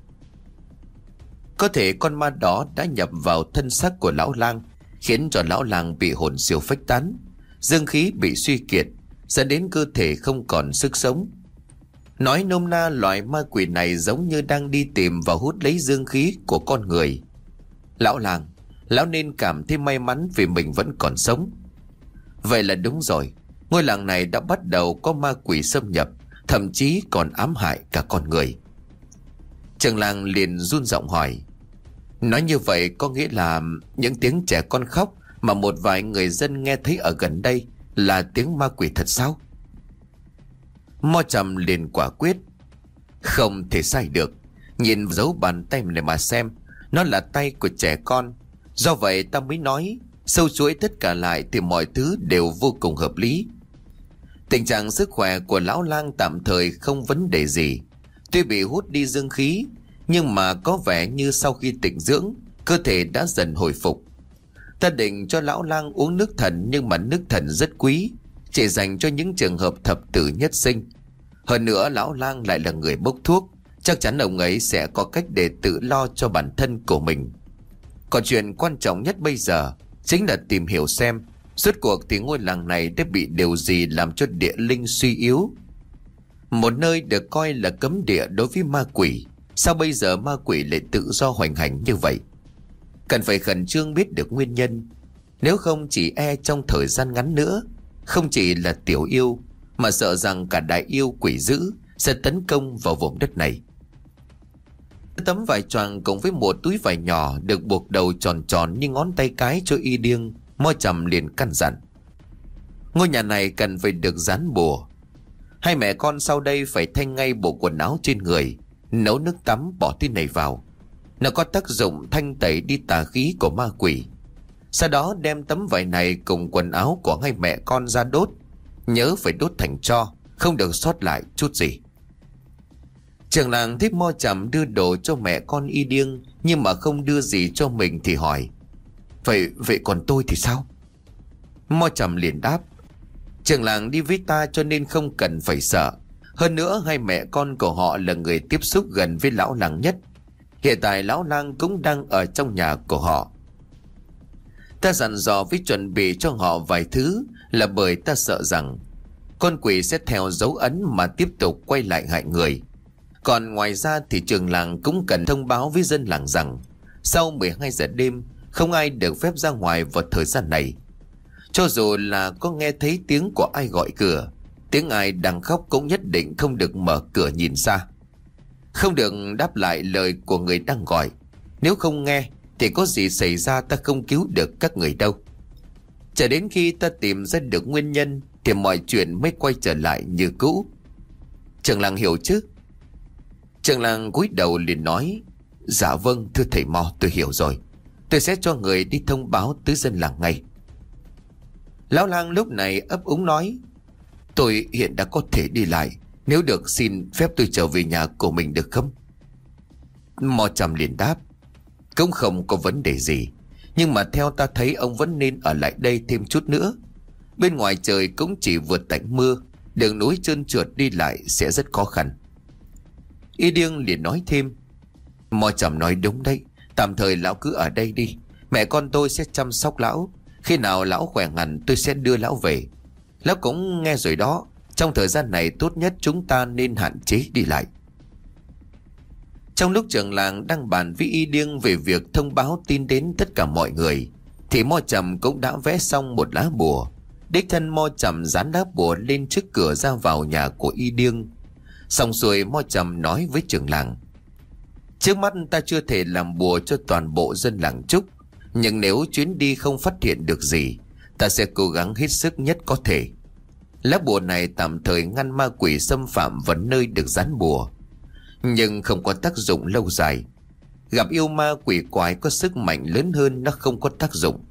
Có thể con ma đó đã nhập vào thân xác của lão lang, khiến cho lão lang bị hồn siêu phách tán, dương khí bị suy kiệt, dẫn đến cơ thể không còn sức sống. Nói nôm na, loại ma quỷ này giống như đang đi tìm và hút lấy dương khí của con người. Lão lang, lão nên cảm thấy may mắn vì mình vẫn còn sống. Vậy là đúng rồi, ngôi làng này đã bắt đầu có ma quỷ xâm nhập, thậm chí còn ám hại cả con người. Trưởng làng liền run giọng hỏi: nói như vậy có nghĩa là những tiếng trẻ con khóc mà một vài người dân nghe thấy ở gần đây là tiếng ma quỷ thật sao? Mo Trầm liền quả quyết: không thể sai được. Nhìn dấu bàn tay này mà xem, nó là tay của trẻ con. Do vậy ta mới nói sâu chuỗi tất cả lại thì mọi thứ đều vô cùng hợp lý. Tình trạng sức khỏe của lão lang tạm thời không vấn đề gì. Tuy bị hút đi dương khí, nhưng mà có vẻ như sau khi tịnh dưỡng, cơ thể đã dần hồi phục. Ta định cho lão lang uống nước thần, nhưng mà nước thần rất quý, chỉ dành cho những trường hợp thập tử nhất sinh. Hơn nữa lão lang lại là người bốc thuốc, chắc chắn ông ấy sẽ có cách để tự lo cho bản thân của mình. Còn chuyện quan trọng nhất bây giờ chính là tìm hiểu xem rốt cuộc thì ngôi làng này đã bị điều gì làm cho địa linh suy yếu. Một nơi được coi là cấm địa đối với ma quỷ, sao bây giờ ma quỷ lại tự do hoành hành như vậy? Cần phải khẩn trương biết được nguyên nhân. Nếu không chỉ e trong thời gian ngắn nữa, không chỉ là tiểu yêu, mà sợ rằng cả đại yêu quỷ dữ sẽ tấn công vào vùng đất này. Tấm vải choàng cùng với một túi vải nhỏ được buộc đầu tròn tròn như ngón tay cái cho y điêng. Mo Trầm liền căn dặn: ngôi nhà này cần phải được dán bùa. Hai mẹ con sau đây phải thay ngay bộ quần áo trên người, nấu nước tắm bỏ thứ này vào. Nó có tác dụng thanh tẩy đi tà khí của ma quỷ. Sau đó đem tấm vải này cùng quần áo của hai mẹ con ra đốt. Nhớ phải đốt thành tro, không được sót lại chút gì. Trưởng làng thấy Mo Trầm đưa đồ cho mẹ con y điêng nhưng mà không đưa gì cho mình thì hỏi: Vậy vậy còn tôi thì sao? Mo Trầm liền đáp: Trưởng làng đi với ta cho nên không cần phải sợ. Hơn nữa hai mẹ con của họ là người tiếp xúc gần với lão làng nhất. Hiện tại lão lang cũng đang ở trong nhà của họ. Ta dặn dò với chuẩn bị cho họ vài thứ là bởi ta sợ rằng con quỷ sẽ theo dấu ấn mà tiếp tục quay lại hại người. Còn ngoài ra thì trường làng cũng cần thông báo với dân làng rằng sau mười hai giờ đêm không ai được phép ra ngoài vào thời gian này. Cho dù là có nghe thấy tiếng của ai gọi cửa, tiếng ai đang khóc cũng nhất định không được mở cửa nhìn ra. Không được đáp lại lời của người đang gọi. Nếu không nghe thì có gì xảy ra ta không cứu được các người đâu. Chờ đến khi ta tìm ra được nguyên nhân thì mọi chuyện mới quay trở lại như cũ. Trưởng làng hiểu chứ? Trưởng làng cúi đầu liền nói: Dạ vâng thưa thầy Mo, tôi hiểu rồi. Tôi sẽ cho người đi thông báo tới dân làng ngay. Lão lang lúc này ấp úng nói: Tôi hiện đã có thể đi lại. Nếu được xin phép tôi trở về nhà của mình được không? Mo Trầm liền đáp: Cũng không có vấn đề gì. Nhưng mà theo ta thấy ông vẫn nên ở lại đây thêm chút nữa. Bên ngoài trời cũng chỉ vừa tạnh mưa, đường núi trơn trượt đi lại sẽ rất khó khăn. Y điêng liền nói thêm: Mo Trầm nói đúng đấy. Tạm thời lão cứ ở đây đi. Mẹ con tôi sẽ chăm sóc lão. Khi nào lão khỏe hẳn tôi sẽ đưa lão về. Lão cũng nghe rồi đó. Trong thời gian này tốt nhất chúng ta nên hạn chế đi lại. Trong lúc trưởng làng đang bàn với y điêng về việc thông báo tin đến tất cả mọi người thì Mo Trầm cũng đã vẽ xong một lá bùa. Đích thân Mo Trầm dán lá bùa lên trước cửa ra vào nhà của y điêng. Xong xuôi Mo Trầm nói với trưởng làng: Trước mắt ta chưa thể làm bùa cho toàn bộ dân làng Trúc, nhưng nếu chuyến đi không phát hiện được gì, ta sẽ cố gắng hết sức nhất có thể. Lá bùa này tạm thời ngăn ma quỷ xâm phạm vào nơi được dán bùa, nhưng không có tác dụng lâu dài. Gặp yêu ma quỷ quái có sức mạnh lớn hơn nó không có tác dụng.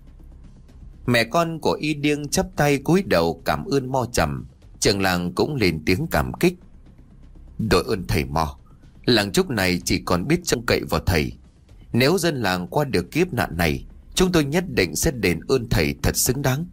Mẹ con của y điêng chắp tay cúi đầu cảm ơn Mo Trầm. Trưởng làng cũng lên tiếng cảm kích: Đội ơn thầy Mo. Làng Trúc này chỉ còn biết trông cậy vào thầy. Nếu dân làng qua được kiếp nạn này, chúng tôi nhất định sẽ đền ơn thầy thật xứng đáng.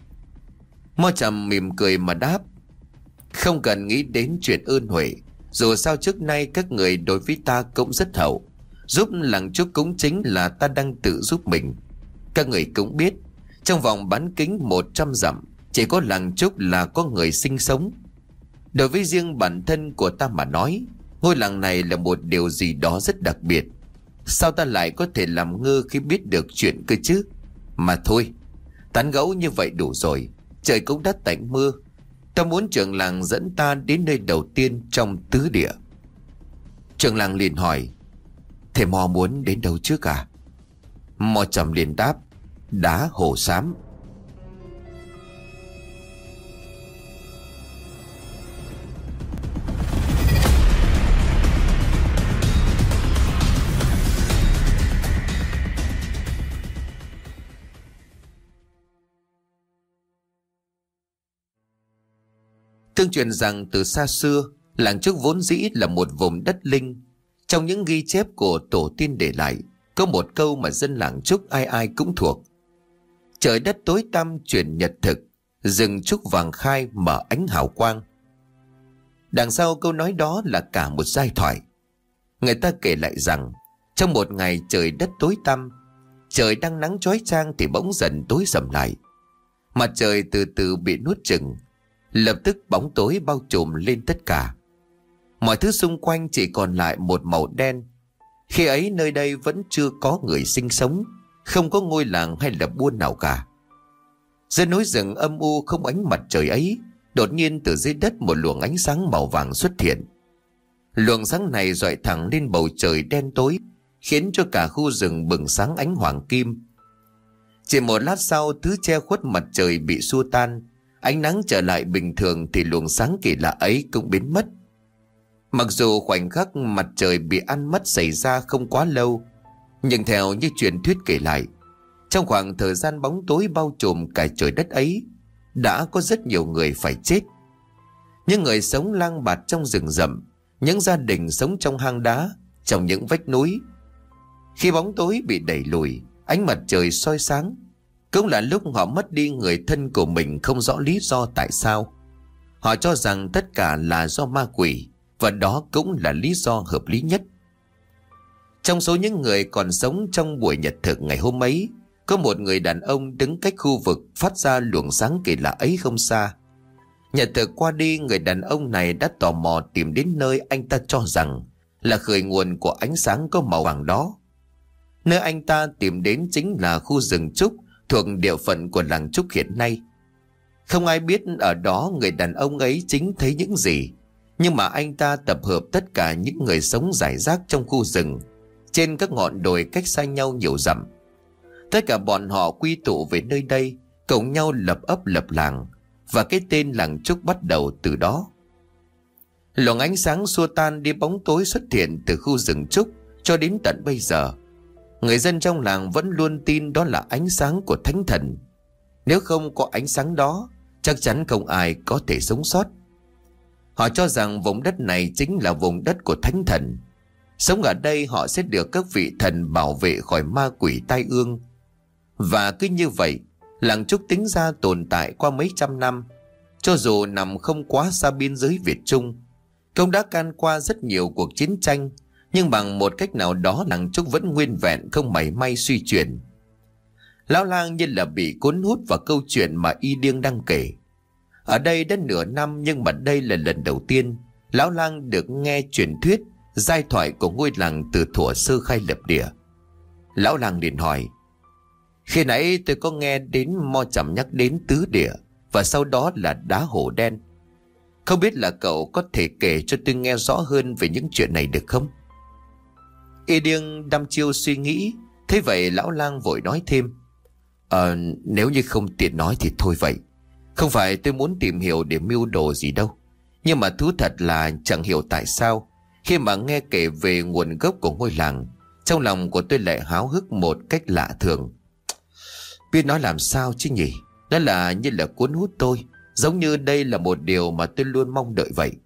Mo Trầm mỉm cười mà đáp: Không cần nghĩ đến chuyện ơn huệ. Dù sao trước nay các người đối với ta cũng rất hậu. Giúp làng Trúc cũng chính là ta đang tự giúp mình. Các người cũng biết, trong vòng bán kính một trăm dặm chỉ có làng Trúc là có người sinh sống. Đối với riêng bản thân của ta mà nói, ngôi làng này là một điều gì đó rất đặc biệt. Sao ta lại có thể làm ngơ khi biết được chuyện cơ chứ? Mà thôi, tán gẫu như vậy đủ rồi. Trời cũng đã tạnh mưa. Ta muốn trưởng làng dẫn ta đến nơi đầu tiên trong tứ địa. Trưởng làng liền hỏi: Thầy Mo muốn đến đâu trước à? Mo Trầm liền đáp: Đá Hồ Xám. Tương truyền rằng từ xa xưa, làng Trúc vốn dĩ là một vùng đất linh. Trong những ghi chép của tổ tiên để lại, có một câu mà dân làng Trúc ai ai cũng thuộc: Trời đất tối tăm chuyển nhật thực, rừng trúc vàng khai mở ánh hào quang. Đằng sau câu nói đó là cả một giai thoại. Người ta kể lại rằng trong một ngày trời đất tối tăm, trời đang nắng chói chang thì bỗng dần tối sầm lại. Mặt trời từ từ bị nuốt chửng. Lập tức bóng tối bao trùm lên tất cả. Mọi thứ xung quanh chỉ còn lại một màu đen. Khi ấy nơi đây vẫn chưa có người sinh sống, không có ngôi làng hay là buôn nào cả. Dưới núi rừng âm u không ánh mặt trời ấy, đột nhiên từ dưới đất một luồng ánh sáng màu vàng xuất hiện. Luồng sáng này rọi thẳng lên bầu trời đen tối, khiến cho cả khu rừng bừng sáng ánh hoàng kim. Chỉ một lát sau, thứ che khuất mặt trời bị xua tan, ánh nắng trở lại bình thường thì luồng sáng kỳ lạ ấy cũng biến mất. Mặc dù khoảnh khắc mặt trời bị ăn mất xảy ra không quá lâu, nhưng theo như truyền thuyết kể lại, trong khoảng thời gian bóng tối bao trùm cả trời đất ấy, đã có rất nhiều người phải chết. Những người sống lang bạt trong rừng rậm, những gia đình sống trong hang đá, trong những vách núi. Khi bóng tối bị đẩy lùi, ánh mặt trời soi sáng, cũng là lúc họ mất đi người thân của mình không rõ lý do tại sao. Họ cho rằng tất cả là do ma quỷ, và đó cũng là lý do hợp lý nhất. Trong số những người còn sống trong buổi nhật thực ngày hôm ấy, có một người đàn ông đứng cách khu vực phát ra luồng sáng kỳ lạ ấy không xa. Nhật thực qua đi, người đàn ông này đã tò mò tìm đến nơi anh ta cho rằng là khởi nguồn của ánh sáng có màu vàng đó. Nơi anh ta tìm đến chính là khu rừng trúc thuộc địa phận của làng trúc hiện nay. Không ai biết ở đó người đàn ông ấy chính thấy những gì, nhưng mà anh ta tập hợp tất cả những người sống rải rác trong khu rừng, trên các ngọn đồi cách xa nhau nhiều dặm. Tất cả bọn họ quy tụ về nơi đây, cùng nhau lập ấp lập làng, và cái tên làng trúc bắt đầu từ đó. Luồng ánh sáng xua tan đi bóng tối xuất hiện từ khu rừng trúc cho đến tận bây giờ. Người dân trong làng vẫn luôn tin đó là ánh sáng của thánh thần. Nếu không có ánh sáng đó, chắc chắn không ai có thể sống sót. Họ cho rằng vùng đất này chính là vùng đất của thánh thần. Sống ở đây họ sẽ được các vị thần bảo vệ khỏi ma quỷ tai ương. Và cứ như vậy, làng trúc tính ra tồn tại qua mấy trăm năm. Cho dù nằm không quá xa biên giới Việt Trung, cũng đã can qua rất nhiều cuộc chiến tranh, nhưng bằng một cách nào đó làng trúc vẫn nguyên vẹn, không mảy may suy chuyển. Lão lang như là bị cuốn hút vào câu chuyện mà Y Điêng đang kể. Ở đây đã nửa năm, nhưng mà đây là lần đầu tiên lão lang được nghe truyền thuyết giai thoại của ngôi làng từ thuở sơ khai lập địa. Lão lang liền hỏi: khi nãy tôi có nghe đến Mo Chậm nhắc đến tứ địa, và sau đó là đá hổ đen. Không biết là cậu có thể kể cho tôi nghe rõ hơn về những chuyện này được không? Y Điêng đăm chiêu suy nghĩ. Thế vậy lão lang vội nói thêm: Ờ, nếu như không tiện nói thì thôi vậy. Không phải tôi muốn tìm hiểu để mưu đồ gì đâu, nhưng mà thú thật là chẳng hiểu tại sao khi mà nghe kể về nguồn gốc của ngôi làng, trong lòng của tôi lại háo hức một cách lạ thường. Biết nói làm sao chứ nhỉ? Đó là như là cuốn hút tôi, giống như đây là một điều mà tôi luôn mong đợi vậy.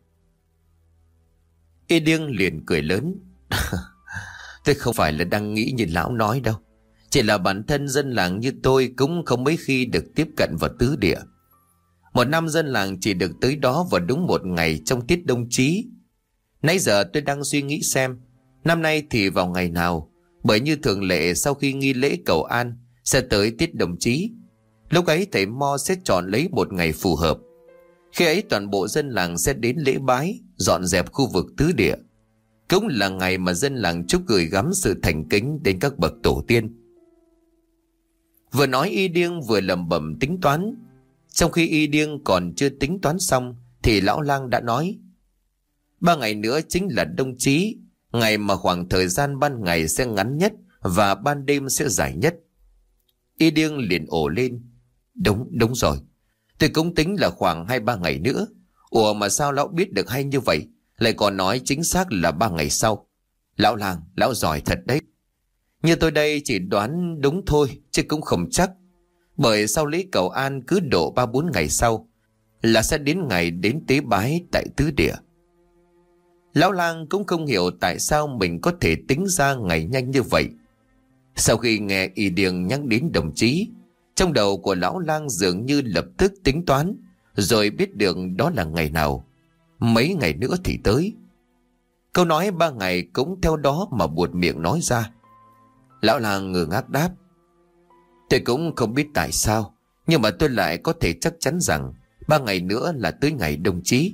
Y Điêng liền cười lớn: tôi không phải là đang nghĩ như lão nói đâu. Chỉ là bản thân dân làng như tôi cũng không mấy khi được tiếp cận vào tứ địa. Một năm dân làng chỉ được tới đó vào đúng một ngày trong tiết đông chí. Nãy giờ tôi đang suy nghĩ xem năm nay thì vào ngày nào, bởi như thường lệ sau khi nghi lễ cầu an sẽ tới tiết đồng chí. Lúc ấy thầy Mo sẽ chọn lấy một ngày phù hợp. Khi ấy toàn bộ dân làng sẽ đến lễ bái, dọn dẹp khu vực tứ địa. Cũng là ngày mà dân làng chúc gửi gắm sự thành kính đến các bậc tổ tiên. Vừa nói Y Điêng vừa lẩm bẩm tính toán. Trong khi Y Điêng còn chưa tính toán xong thì lão lang đã nói: Ba ngày nữa chính là đông chí, ngày mà khoảng thời gian ban ngày sẽ ngắn nhất và ban đêm sẽ dài nhất. Y Điêng liền ồ lên: Đúng, đúng rồi. Tôi cũng tính là khoảng hai ba ngày nữa. Ủa mà sao lão biết được hay như vậy, lại còn nói chính xác là ba ngày sau? Lão lang, lão giỏi thật đấy. Như tôi đây chỉ đoán đúng thôi, chứ cũng không chắc. Bởi sau lễ cầu an cứ độ ba bốn ngày sau là sẽ đến ngày đến tế bái tại tứ địa. Lão lang cũng không hiểu tại sao mình có thể tính ra ngày nhanh như vậy. Sau khi nghe Y Điêng nhắc đến đồng chí, trong đầu của lão lang dường như lập tức tính toán, rồi biết được đó là ngày nào. Mấy ngày nữa thì tới. Câu nói ba ngày cũng theo đó mà buột miệng nói ra. Lão lang ngơ ngác đáp: Tôi cũng không biết tại sao, nhưng mà tôi lại có thể chắc chắn rằng ba ngày nữa là tới ngày đồng chí.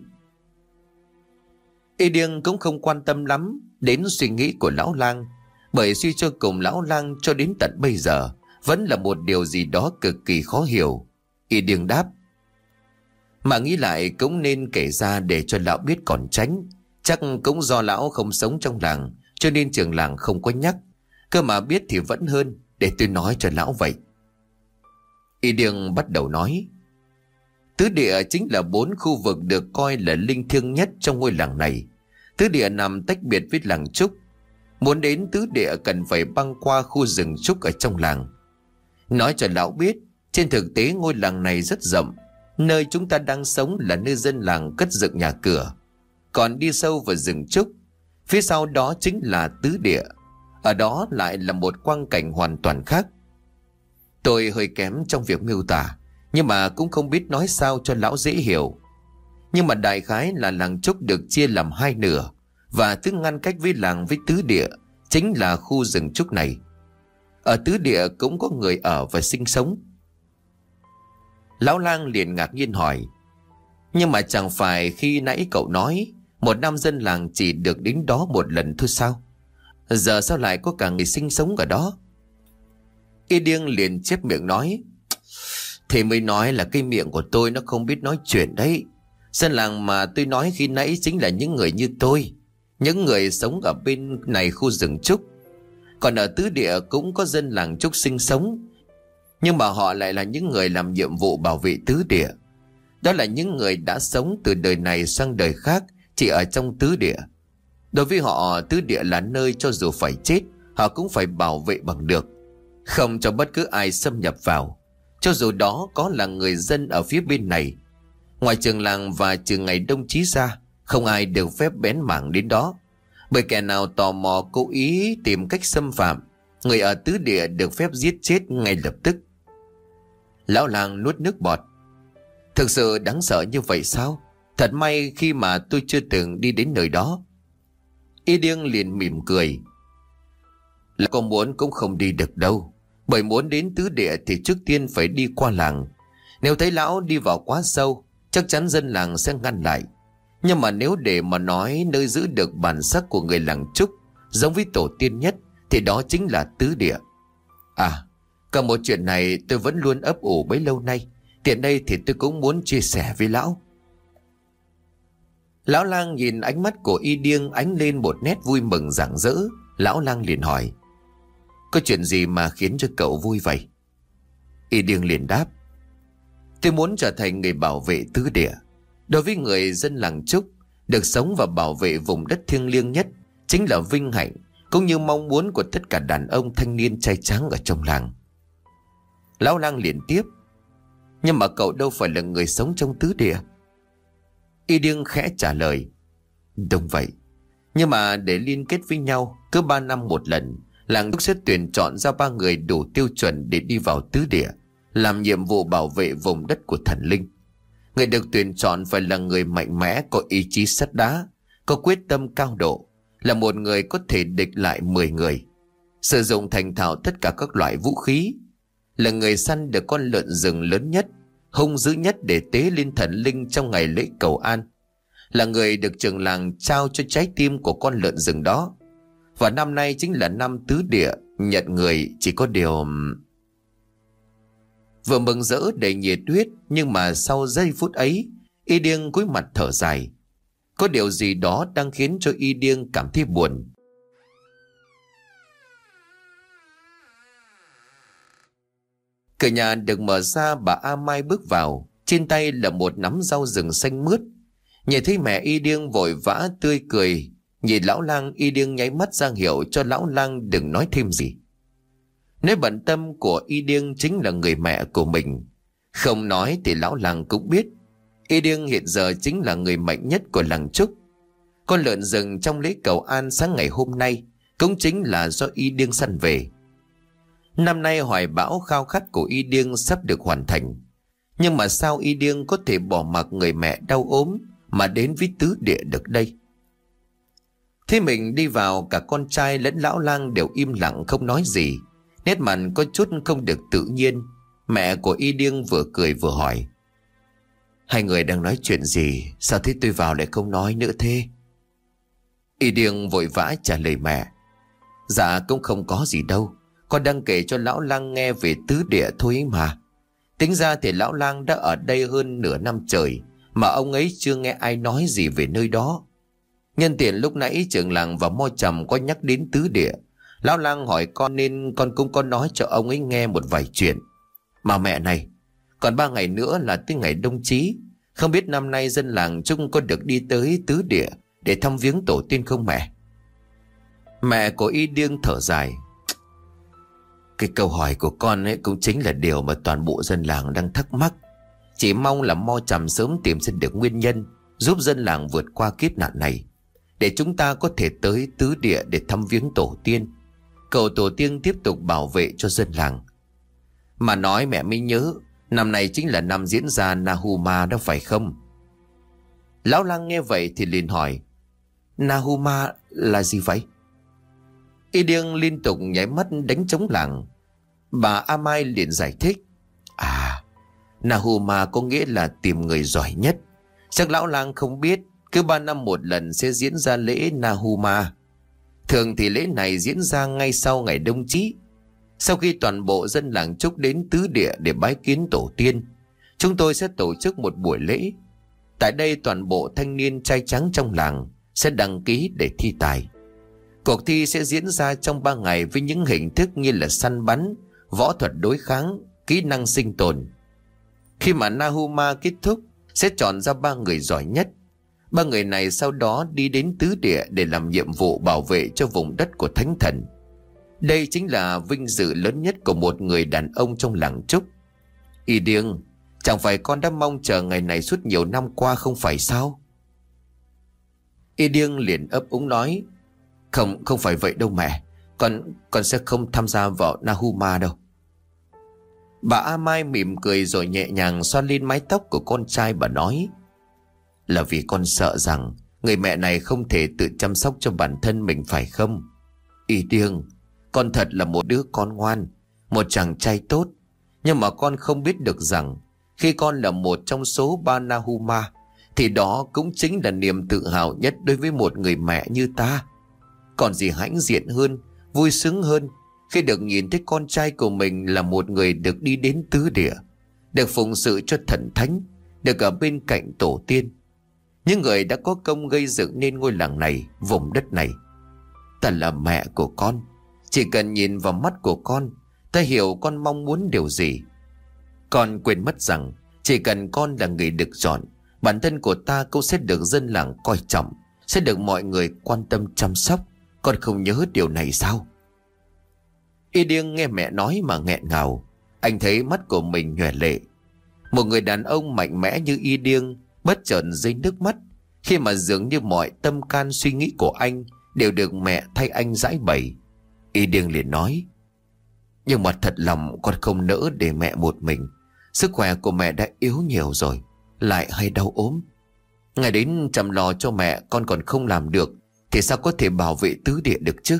Y Điêng cũng không quan tâm lắm đến suy nghĩ của lão lang, bởi suy cho cùng lão lang cho đến tận bây giờ vẫn là một điều gì đó cực kỳ khó hiểu. Y Điêng đáp: Mà nghĩ lại cũng nên kể ra để cho lão biết còn tránh. Chắc cũng do lão không sống trong làng, cho nên trưởng làng không có nhắc. Cơ mà biết thì vẫn hơn, để tôi nói cho lão vậy. Y Điêng bắt đầu nói. Tứ địa chính là bốn khu vực được coi là linh thiêng nhất trong ngôi làng này. Tứ địa nằm tách biệt với làng Trúc. Muốn đến tứ địa cần phải băng qua khu rừng trúc ở trong làng. Nói cho lão biết, trên thực tế ngôi làng này rất rộng. Nơi chúng ta đang sống là nơi dân làng cất dựng nhà cửa. Còn đi sâu vào rừng trúc, phía sau đó chính là tứ địa. Ở đó lại là một quang cảnh hoàn toàn khác. Tôi hơi kém trong việc miêu tả, nhưng mà cũng không biết nói sao cho lão dễ hiểu. Nhưng mà đại khái là làng Trúc được chia làm hai nửa, và thứ ngăn cách với làng với tứ địa chính là khu rừng trúc này. Ở tứ địa cũng có người ở và sinh sống. Lão lang liền ngạc nhiên hỏi. Nhưng mà chẳng phải khi nãy cậu nói một năm dân làng chỉ được đến đó một lần thôi sao? Giờ sao lại có cả người sinh sống ở đó? Y Điêng liền chép miệng nói. Thì mới nói là cái miệng của tôi nó không biết nói chuyện đấy. Dân làng mà tôi nói khi nãy chính là những người như tôi, những người sống ở bên này khu rừng trúc. Còn ở tứ địa cũng có dân làng trúc sinh sống, nhưng mà họ lại là những người làm nhiệm vụ bảo vệ tứ địa. Đó là những người đã sống từ đời này sang đời khác chỉ ở trong tứ địa. Đối với họ, tứ địa là nơi cho dù phải chết, họ cũng phải bảo vệ bằng được, không cho bất cứ ai xâm nhập vào, cho dù đó có là người dân ở phía bên này. Ngoài trường làng và trừ ngày Đông Chí ra, không ai được phép bén mảng đến đó. Bởi kẻ nào tò mò cố ý tìm cách xâm phạm, người ở tứ địa được phép giết chết ngay lập tức. Lão lang nuốt nước bọt. Thực sự đáng sợ như vậy sao? Thật may khi mà tôi chưa từng đi đến nơi đó. Y Điêng liền mỉm cười. Là con muốn cũng không đi được đâu. Bởi muốn đến tứ địa thì trước tiên phải đi qua làng. Nếu thấy lão đi vào quá sâu, chắc chắn dân làng sẽ ngăn lại. Nhưng mà nếu để mà nói nơi giữ được bản sắc của người làng Trúc giống với tổ tiên nhất, thì đó chính là tứ địa. À, cả một chuyện này tôi vẫn luôn ấp ủ bấy lâu nay. Tiện đây thì tôi cũng muốn chia sẻ với lão. Lão lang nhìn ánh mắt của Y Điêng ánh lên một nét vui mừng rạng rỡ. Lão lang liền hỏi. Có chuyện gì mà khiến cho cậu vui vậy? Y Điêng liền đáp. Tôi muốn trở thành người bảo vệ tứ địa. Đối với người dân làng Trúc, được sống và bảo vệ vùng đất thiêng liêng nhất chính là vinh hạnh, cũng như mong muốn của tất cả đàn ông thanh niên trai tráng ở trong làng. Lão lang liền tiếp. Nhưng mà cậu đâu phải là người sống trong tứ địa. Y Điêng khẽ trả lời. Đúng vậy. Nhưng mà để liên kết với nhau, cứ ba năm một lần, làng Trúc sẽ tuyển chọn ra ba người đủ tiêu chuẩn để đi vào tứ địa, làm nhiệm vụ bảo vệ vùng đất của thần linh. Người được tuyển chọn phải là người mạnh mẽ, có ý chí sắt đá, có quyết tâm cao độ, là một người có thể địch lại mười người, sử dụng thành thạo tất cả các loại vũ khí, là người săn được con lợn rừng lớn nhất, hung dữ nhất để tế lên thần linh trong ngày lễ cầu an, là người được trưởng làng trao cho trái tim của con lợn rừng đó. Và năm nay chính là năm tứ địa nhận người. Chỉ có điều... Vừa mừng rỡ đầy nhiệt huyết, nhưng mà sau giây phút ấy, Y Điêng cúi mặt thở dài. Có điều gì đó đang khiến cho Y Điêng cảm thấy buồn. Cửa nhà được mở ra, bà A Mai bước vào, trên tay là một nắm rau rừng xanh mướt. Nhìn thấy mẹ Y Điêng vội vã tươi cười. Nhìn lão lang, Y Điêng nháy mắt ra hiệu cho lão lang đừng nói thêm gì. Nơi bận tâm của Y Điêng chính là người mẹ của mình. Không nói thì lão lang cũng biết, Y Điêng hiện giờ chính là người mạnh nhất của làng Trúc. Con lợn rừng trong lễ cầu an sáng ngày hôm nay cũng chính là do Y Điêng săn về. Năm nay hoài bão khao khát của Y Điêng sắp được hoàn thành. Nhưng mà sao Y Điêng có thể bỏ mặc người mẹ đau ốm mà đến với tứ địa được đây? Thế mình đi vào, cả con trai lẫn lão lang đều im lặng không nói gì, nét mặt có chút không được tự nhiên. Mẹ của Y Điêng vừa cười vừa hỏi. Hai người đang nói chuyện gì? Sao thế tôi vào lại không nói nữa thế? Y Điêng vội vã trả lời mẹ. Dạ cũng không có gì đâu, con đang kể cho lão lang nghe về tứ địa thôi ấy mà. Tính ra thì lão lang đã ở đây hơn nửa năm trời mà ông ấy chưa nghe ai nói gì về nơi đó. Nhân tiện lúc nãy trưởng làng và Mo Trầm có nhắc đến tứ địa, lão lang hỏi con nên con cũng có nói cho ông ấy nghe một vài chuyện. Mà mẹ này, còn ba ngày nữa là tới ngày đông chí, không biết năm nay dân làng chúng có được đi tới tứ địa để thăm viếng tổ tiên không mẹ? Mẹ của Y Điêng thở dài. Cái câu hỏi của con ấy cũng chính là điều mà toàn bộ dân làng đang thắc mắc. Chỉ mong là Mo Trầm sớm tìm ra được nguyên nhân, giúp dân làng vượt qua kiếp nạn này, để chúng ta có thể tới tứ địa để thăm viếng tổ tiên, cầu tổ tiên tiếp tục bảo vệ cho dân làng. Mà nói mẹ mới nhớ, năm này chính là năm diễn ra Nahuma đó phải không? Lão lang nghe vậy thì liền hỏi, Nahuma là gì vậy? Y Điêng liên tục nháy mắt đánh trống làng. Bà A Mai liền giải thích, à, Nahuma có nghĩa là tìm người giỏi nhất. Chắc lão lang không biết, cứ ba năm một lần sẽ diễn ra lễ Nahuma. Thường thì lễ này diễn ra ngay sau ngày đông chí. Sau khi toàn bộ dân làng chúc đến tứ địa để bái kiến tổ tiên, chúng tôi sẽ tổ chức một buổi lễ. Tại đây toàn bộ thanh niên trai trắng trong làng sẽ đăng ký để thi tài. Cuộc thi sẽ diễn ra trong ba ngày với những hình thức như là săn bắn, võ thuật đối kháng, kỹ năng sinh tồn. Khi mà Nahuma kết thúc, sẽ chọn ra ba người giỏi nhất. Ba người này sau đó đi đến tứ địa để làm nhiệm vụ bảo vệ cho vùng đất của thánh thần. Đây chính là vinh dự lớn nhất của một người đàn ông trong làng Trúc. Y Điêng, chẳng phải con đã mong chờ ngày này suốt nhiều năm qua không phải sao? Y Điêng liền ấp úng nói, Không, không phải vậy đâu mẹ. Con, con sẽ không tham gia vào Nahuma đâu. Bà A Mai mỉm cười rồi nhẹ nhàng xoa lên mái tóc của con trai, bà nói, là vì con sợ rằng người mẹ này không thể tự chăm sóc cho bản thân mình phải không? Y Điêng, con thật là một đứa con ngoan, một chàng trai tốt. Nhưng mà con không biết được rằng khi con là một trong số ba Nahuma, thì đó cũng chính là niềm tự hào nhất đối với một người mẹ như ta. Còn gì hãnh diện hơn, vui sướng hơn khi được nhìn thấy con trai của mình là một người được đi đến tứ địa, được phụng sự cho thần thánh, được ở bên cạnh tổ tiên, những người đã có công gây dựng nên ngôi làng này, vùng đất này. Ta là mẹ của con, chỉ cần nhìn vào mắt của con, ta hiểu con mong muốn điều gì. Con quên mất rằng chỉ cần con là người được chọn, bản thân của ta cũng sẽ được dân làng coi trọng, sẽ được mọi người quan tâm chăm sóc. Con không nhớ điều này sao? Y Điêng nghe mẹ nói mà nghẹn ngào. Anh thấy mắt của mình nhòe lệ. Một người đàn ông mạnh mẽ như Y Điêng bất chợt rơi nước mắt, khi mà dường như mọi tâm can suy nghĩ của anh đều được mẹ thay anh giải bày. Y Điêng liền nói, nhưng mà thật lòng con không nỡ để mẹ một mình. Sức khỏe của mẹ đã yếu nhiều rồi, lại hay đau ốm. Ngày đến chăm lo cho mẹ con còn không làm được, thì sao có thể bảo vệ tứ địa được chứ?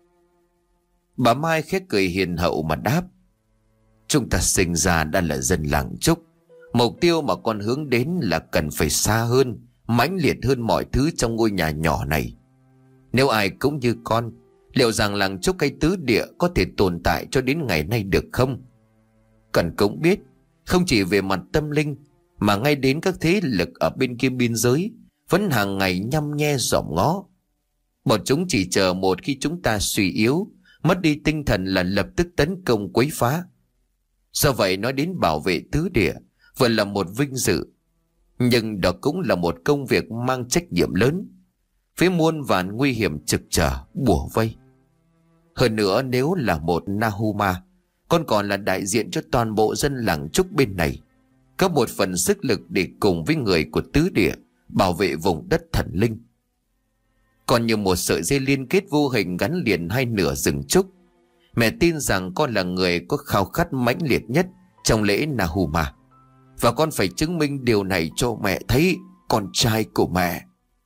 Bà Mai khét cười hiền hậu mà đáp, chúng ta sinh ra đã là dân làng Trúc. Mục tiêu mà con hướng đến là cần phải xa hơn, mãnh liệt hơn mọi thứ trong ngôi nhà nhỏ này. Nếu ai cũng như con, liệu rằng làng Trúc hay tứ địa có thể tồn tại cho đến ngày nay được không? Cần cũng biết, không chỉ về mặt tâm linh, mà ngay đến các thế lực ở bên kia biên giới vẫn hàng ngày nhăm nhe dòm ngó. Bọn chúng chỉ chờ một khi chúng ta suy yếu, mất đi tinh thần là lập tức tấn công quấy phá. Do vậy nói đến bảo vệ tứ địa vừa là một vinh dự, nhưng đó cũng là một công việc mang trách nhiệm lớn, với muôn vàn nguy hiểm trực trở bủa vây. Hơn nữa, nếu là một Nahuma, con còn là đại diện cho toàn bộ dân làng Trúc bên này, có một phần sức lực để cùng với người của tứ địa bảo vệ vùng đất thần linh. Còn như một sợi dây liên kết vô hình gắn liền hai nửa rừng trúc. Mẹ tin rằng con là người có khao khát mãnh liệt nhất trong lễ Nahuma, và con phải chứng minh điều này cho mẹ thấy, con trai của mẹ.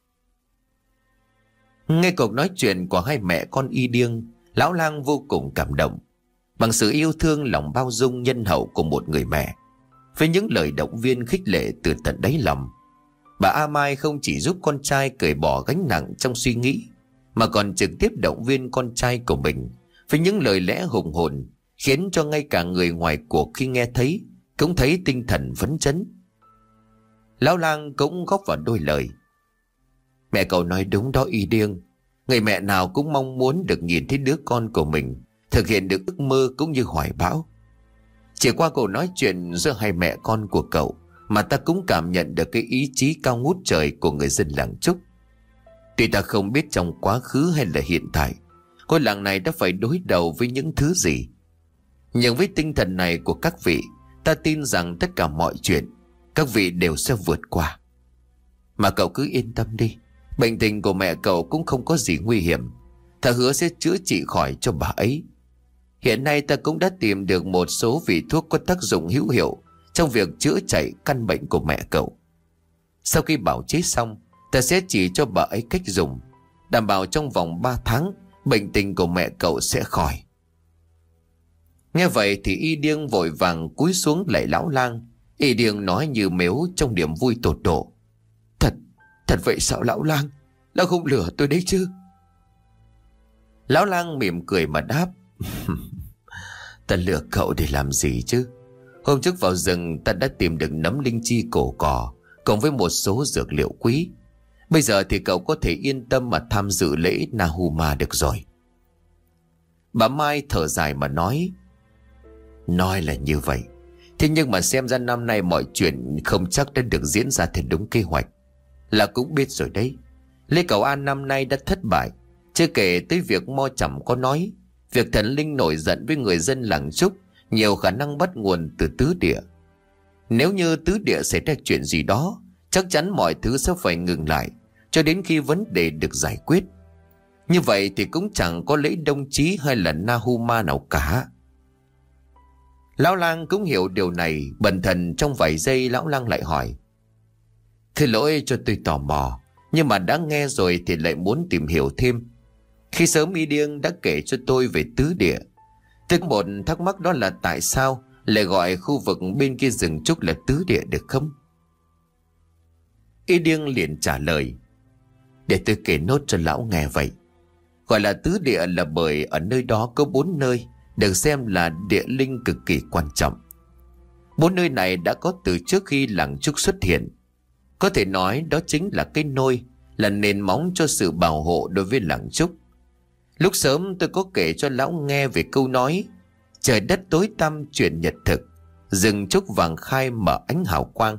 Nghe cuộc nói chuyện của hai mẹ con Y Điêng, lão lang vô cùng cảm động. Bằng sự yêu thương lòng bao dung nhân hậu của một người mẹ, với những lời động viên khích lệ từ tận đáy lòng, bà A Mai không chỉ giúp con trai cởi bỏ gánh nặng trong suy nghĩ, mà còn trực tiếp động viên con trai của mình với những lời lẽ hùng hồn, khiến cho ngay cả người ngoài cuộc khi nghe thấy cũng thấy tinh thần phấn chấn. Lão lang cũng góp vào đôi lời. Mẹ cậu nói đúng đó Y Điêng. Người mẹ nào cũng mong muốn được nhìn thấy đứa con của mình thực hiện được ước mơ cũng như hoài bão. Chỉ qua cuộc nói chuyện giữa hai mẹ con của cậu mà ta cũng cảm nhận được cái ý chí cao ngút trời của người dân làng Trúc. Tuy ta không biết trong quá khứ hay là hiện tại ngôi làng này đã phải đối đầu với những thứ gì, nhưng với tinh thần này của các vị, ta tin rằng tất cả mọi chuyện các vị đều sẽ vượt qua. Mà cậu cứ yên tâm đi, bệnh tình của mẹ cậu cũng không có gì nguy hiểm. Ta hứa sẽ chữa trị khỏi cho bà ấy. Hiện nay ta cũng đã tìm được một số vị thuốc có tác dụng hữu hiệu trong việc chữa chạy căn bệnh của mẹ cậu. Sau khi bào chế xong, ta sẽ chỉ cho bà ấy cách dùng, đảm bảo trong vòng ba tháng bệnh tình của mẹ cậu sẽ khỏi. Nghe vậy thì Y Điêng vội vàng cúi xuống lạy lão lang. Y Điêng nói như mếu trong niềm vui tột độ: Thật, thật vậy sao lão lang? Lão không lừa tôi đấy chứ? Lão lang mỉm cười mà đáp: Ta lừa cậu để làm gì chứ? Hôm trước vào rừng ta đã tìm được nấm linh chi cổ cỏ cộng với một số dược liệu quý. Bây giờ thì cậu có thể yên tâm mà tham dự lễ Nahuma được rồi. Bà Mai thở dài mà nói: Nói là như vậy, thế nhưng mà xem ra năm nay mọi chuyện không chắc đã được diễn ra theo đúng kế hoạch. Là cũng biết rồi đấy, lễ cầu an năm nay đã thất bại. Chưa kể tới việc Mo Chẩm có nói việc thần linh nổi giận với người dân làng Trúc nhiều khả năng bắt nguồn từ tứ địa. Nếu như tứ địa xảy ra chuyện gì đó, chắc chắn mọi thứ sẽ phải ngừng lại cho đến khi vấn đề được giải quyết. Như vậy thì cũng chẳng có lễ đông chí hay là Nahuma nào cả. Lão lang cũng hiểu điều này, bần thần trong vài giây lão lang lại hỏi: Thứ lỗi cho tôi tò mò, nhưng mà đã nghe rồi thì lại muốn tìm hiểu thêm. Khi sớm Y Điêng đã kể cho tôi về tứ địa, tôi có một thắc mắc, đó là tại sao lại gọi khu vực bên kia rừng Trúc là tứ địa được không? Y Điêng liền trả lời: Để tôi kể nốt cho lão nghe vậy. Gọi là tứ địa là bởi ở nơi đó có bốn nơi được xem là địa linh cực kỳ quan trọng. Bốn nơi này đã có từ trước khi làng Trúc xuất hiện. Có thể nói đó chính là cái nôi, là nền móng cho sự bảo hộ đối với làng Trúc. Lúc sớm tôi có kể cho lão nghe về câu nói trời đất tối tăm chuyển nhật thực, rừng Trúc vàng khai mở ánh hào quang.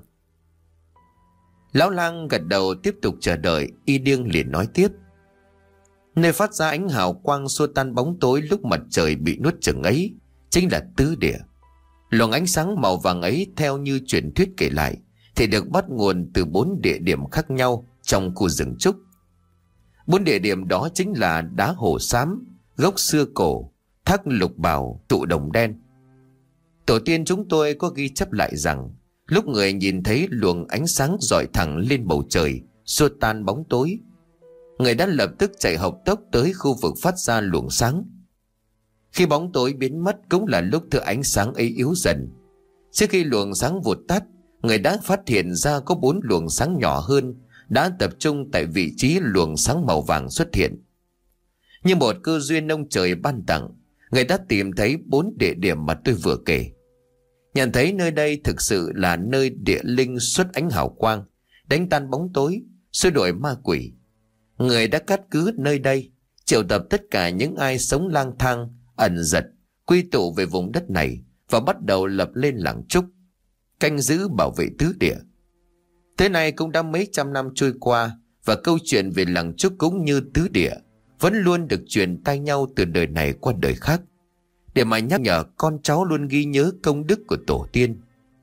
Lão lang gật đầu tiếp tục chờ đợi. Y Điêng liền nói tiếp: Nơi phát ra ánh hào quang xua tan bóng tối lúc mặt trời bị nuốt chửng ấy chính là tứ địa. Luồng ánh sáng màu vàng ấy theo như truyền thuyết kể lại thì được bắt nguồn từ bốn địa điểm khác nhau trong khu rừng Trúc. Bốn địa điểm đó chính là đá hổ xám, gốc xưa cổ, thác lục bảo, tụ đồng đen. Tổ tiên chúng tôi có ghi chép lại rằng lúc người nhìn thấy luồng ánh sáng rọi thẳng lên bầu trời xua tan bóng tối, người đã lập tức chạy học tốc tới khu vực phát ra luồng sáng. Khi bóng tối biến mất cũng là lúc thứ ánh sáng ấy yếu dần. Trước khi luồng sáng vụt tắt, người đã phát hiện ra có bốn luồng sáng nhỏ hơn đã tập trung tại vị trí luồng sáng màu vàng xuất hiện. Như một cơ duyên ông trời ban tặng, người đã tìm thấy bốn địa điểm mà tôi vừa kể. Nhận thấy nơi đây thực sự là nơi địa linh xuất ánh hào quang, đánh tan bóng tối, xua đuổi ma quỷ. Người đã cát cứ nơi đây, triệu tập tất cả những ai sống lang thang, ẩn giật, quy tụ về vùng đất này và bắt đầu lập lên làng Trúc, canh giữ bảo vệ tứ địa. Tới nay cũng đã mấy trăm năm trôi qua, và câu chuyện về làng Trúc cũng như tứ địa vẫn luôn được truyền tai nhau từ đời này qua đời khác, để mà nhắc nhở con cháu luôn ghi nhớ công đức của tổ tiên.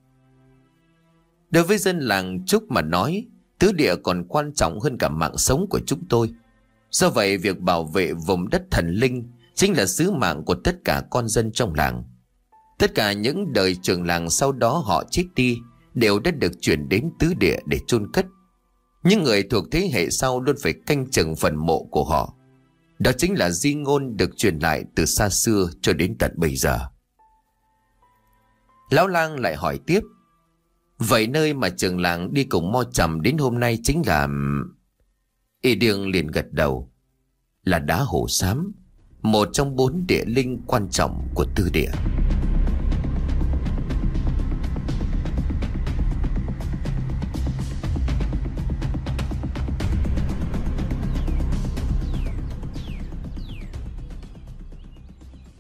Đối với dân làng Trúc mà nói, tứ địa còn quan trọng hơn cả mạng sống của chúng tôi. Do vậy, việc bảo vệ vùng đất thần linh chính là sứ mạng của tất cả con dân trong làng. Tất cả những đời trưởng làng sau đó họ chết đi đều đã được chuyển đến tứ địa để chôn cất. Những người thuộc thế hệ sau luôn phải canh chừng phần mộ của họ. Đó chính là di ngôn được truyền lại từ xa xưa cho đến tận bây giờ. Lão lang lại hỏi tiếp: Vậy nơi mà trưởng làng đi cùng Mo Chẩm đến hôm nay chính là... Y Điêng liền gật đầu: Là đá hổ xám, một trong bốn địa linh quan trọng của tứ địa.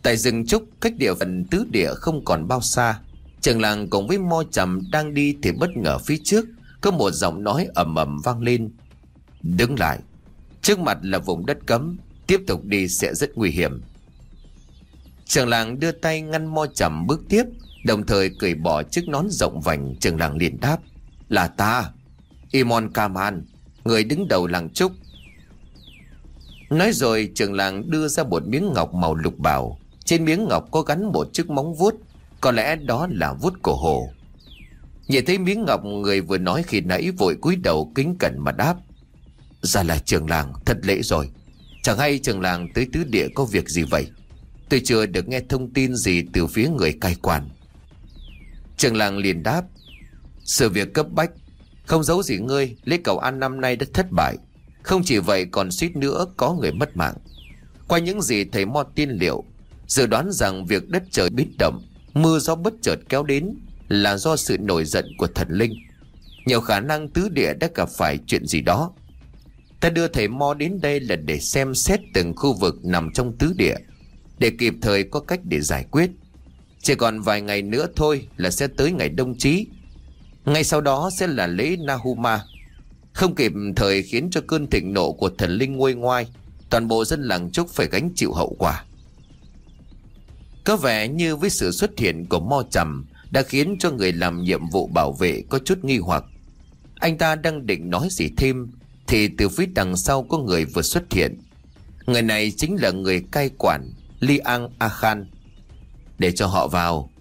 Tại rừng trúc cách địa phận tứ địa không còn bao xa, trường làng cùng với Mo Trầm đang đi thì bất ngờ phía trước có một giọng nói ầm ầm vang lên. Đứng lại, trước mặt là vùng đất cấm, tiếp tục đi sẽ rất nguy hiểm. Trường làng đưa tay ngăn Mo Trầm bước tiếp, đồng thời cởi bỏ chiếc nón rộng vành. Trường làng liền đáp: Là ta, Imon Kaman, người đứng đầu làng trúc. Nói rồi trường làng đưa ra một miếng ngọc màu lục bảo. Trên miếng ngọc có gắn một chiếc móng vuốt, có lẽ đó là vuốt cổ hổ. Nhìn thấy miếng ngọc, người vừa nói khi nãy vội cúi đầu kính cẩn mà đáp: Ra là trường làng, thật lễ rồi. Chẳng hay trường làng tới tứ địa có việc gì vậy? Tôi chưa được nghe thông tin gì từ phía người cai quản. Trường làng liền đáp: Sự việc cấp bách, không giấu gì ngươi, lễ cầu an năm nay đã thất bại. Không chỉ vậy còn suýt nữa có người mất mạng. Qua những gì thầy Mo tiên liệu, dự đoán rằng việc đất trời biến động, mưa gió bất chợt kéo đến là do sự nổi giận của thần linh. Nhiều khả năng tứ địa đã gặp phải chuyện gì đó. Ta đưa thầy Mo đến đây là để xem xét từng khu vực nằm trong tứ địa, để kịp thời có cách để giải quyết. Chỉ còn vài ngày nữa thôi là sẽ tới ngày đông chí. Ngay sau đó sẽ là lễ Nahuma. Không kịp thời khiến cho cơn thịnh nộ của thần linh nguôi ngoai, toàn bộ dân làng trúc phải gánh chịu hậu quả. Có vẻ như với sự xuất hiện của Mo Trầm đã khiến cho người làm nhiệm vụ bảo vệ có chút nghi hoặc. Anh ta đang định nói gì thêm thì từ phía đằng sau có người vừa xuất hiện. Người này chính là người cai quản Liang Akhan. Để cho họ vào.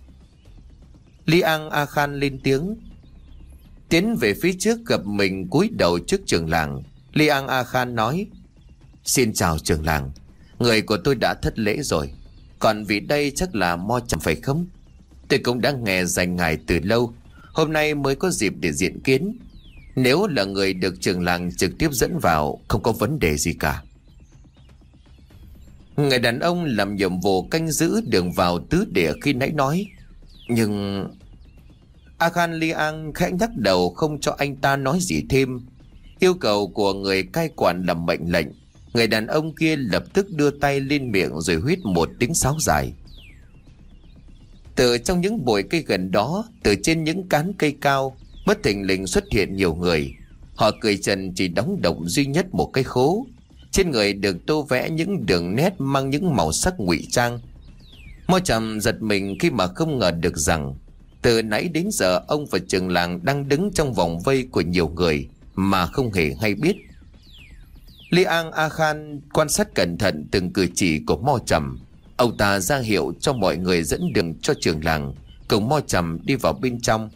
Liang Akhan lên tiếng. Tiến về phía trước gặp mình cúi đầu trước trường làng, Liang Akhan nói: Xin chào trường làng, người của tôi đã thất lễ rồi. Còn vị đây chắc là Mo Trầm phải không? Tôi cũng đã nghe danh ngài từ lâu, hôm nay mới có dịp để diện kiến. Nếu là người được trường làng trực tiếp dẫn vào, không có vấn đề gì cả. Người đàn ông làm nhiệm vụ canh giữ đường vào tứ địa khi nãy nói. Nhưng Akhan Liang khẽ nhắc đầu không cho anh ta nói gì thêm. Yêu cầu của người cai quản là mệnh lệnh. Người đàn ông kia lập tức đưa tay lên miệng rồi huýt một tiếng sáo dài. Từ trong những bụi cây gần đó, từ trên những cán cây cao, bất thình lình xuất hiện nhiều người. Họ cởi trần chỉ đóng động duy nhất một cái khố. Trên người được tô vẽ những đường nét mang những màu sắc ngụy trang. Mo Trầm giật mình khi mà không ngờ được rằng từ nãy đến giờ ông và trường làng đang đứng trong vòng vây của nhiều người mà không hề hay biết. Liang Akhan quan sát cẩn thận từng cử chỉ của Mo Trầm. Ông ta ra hiệu cho mọi người dẫn đường cho trường làng cùng Mo Trầm đi vào bên trong.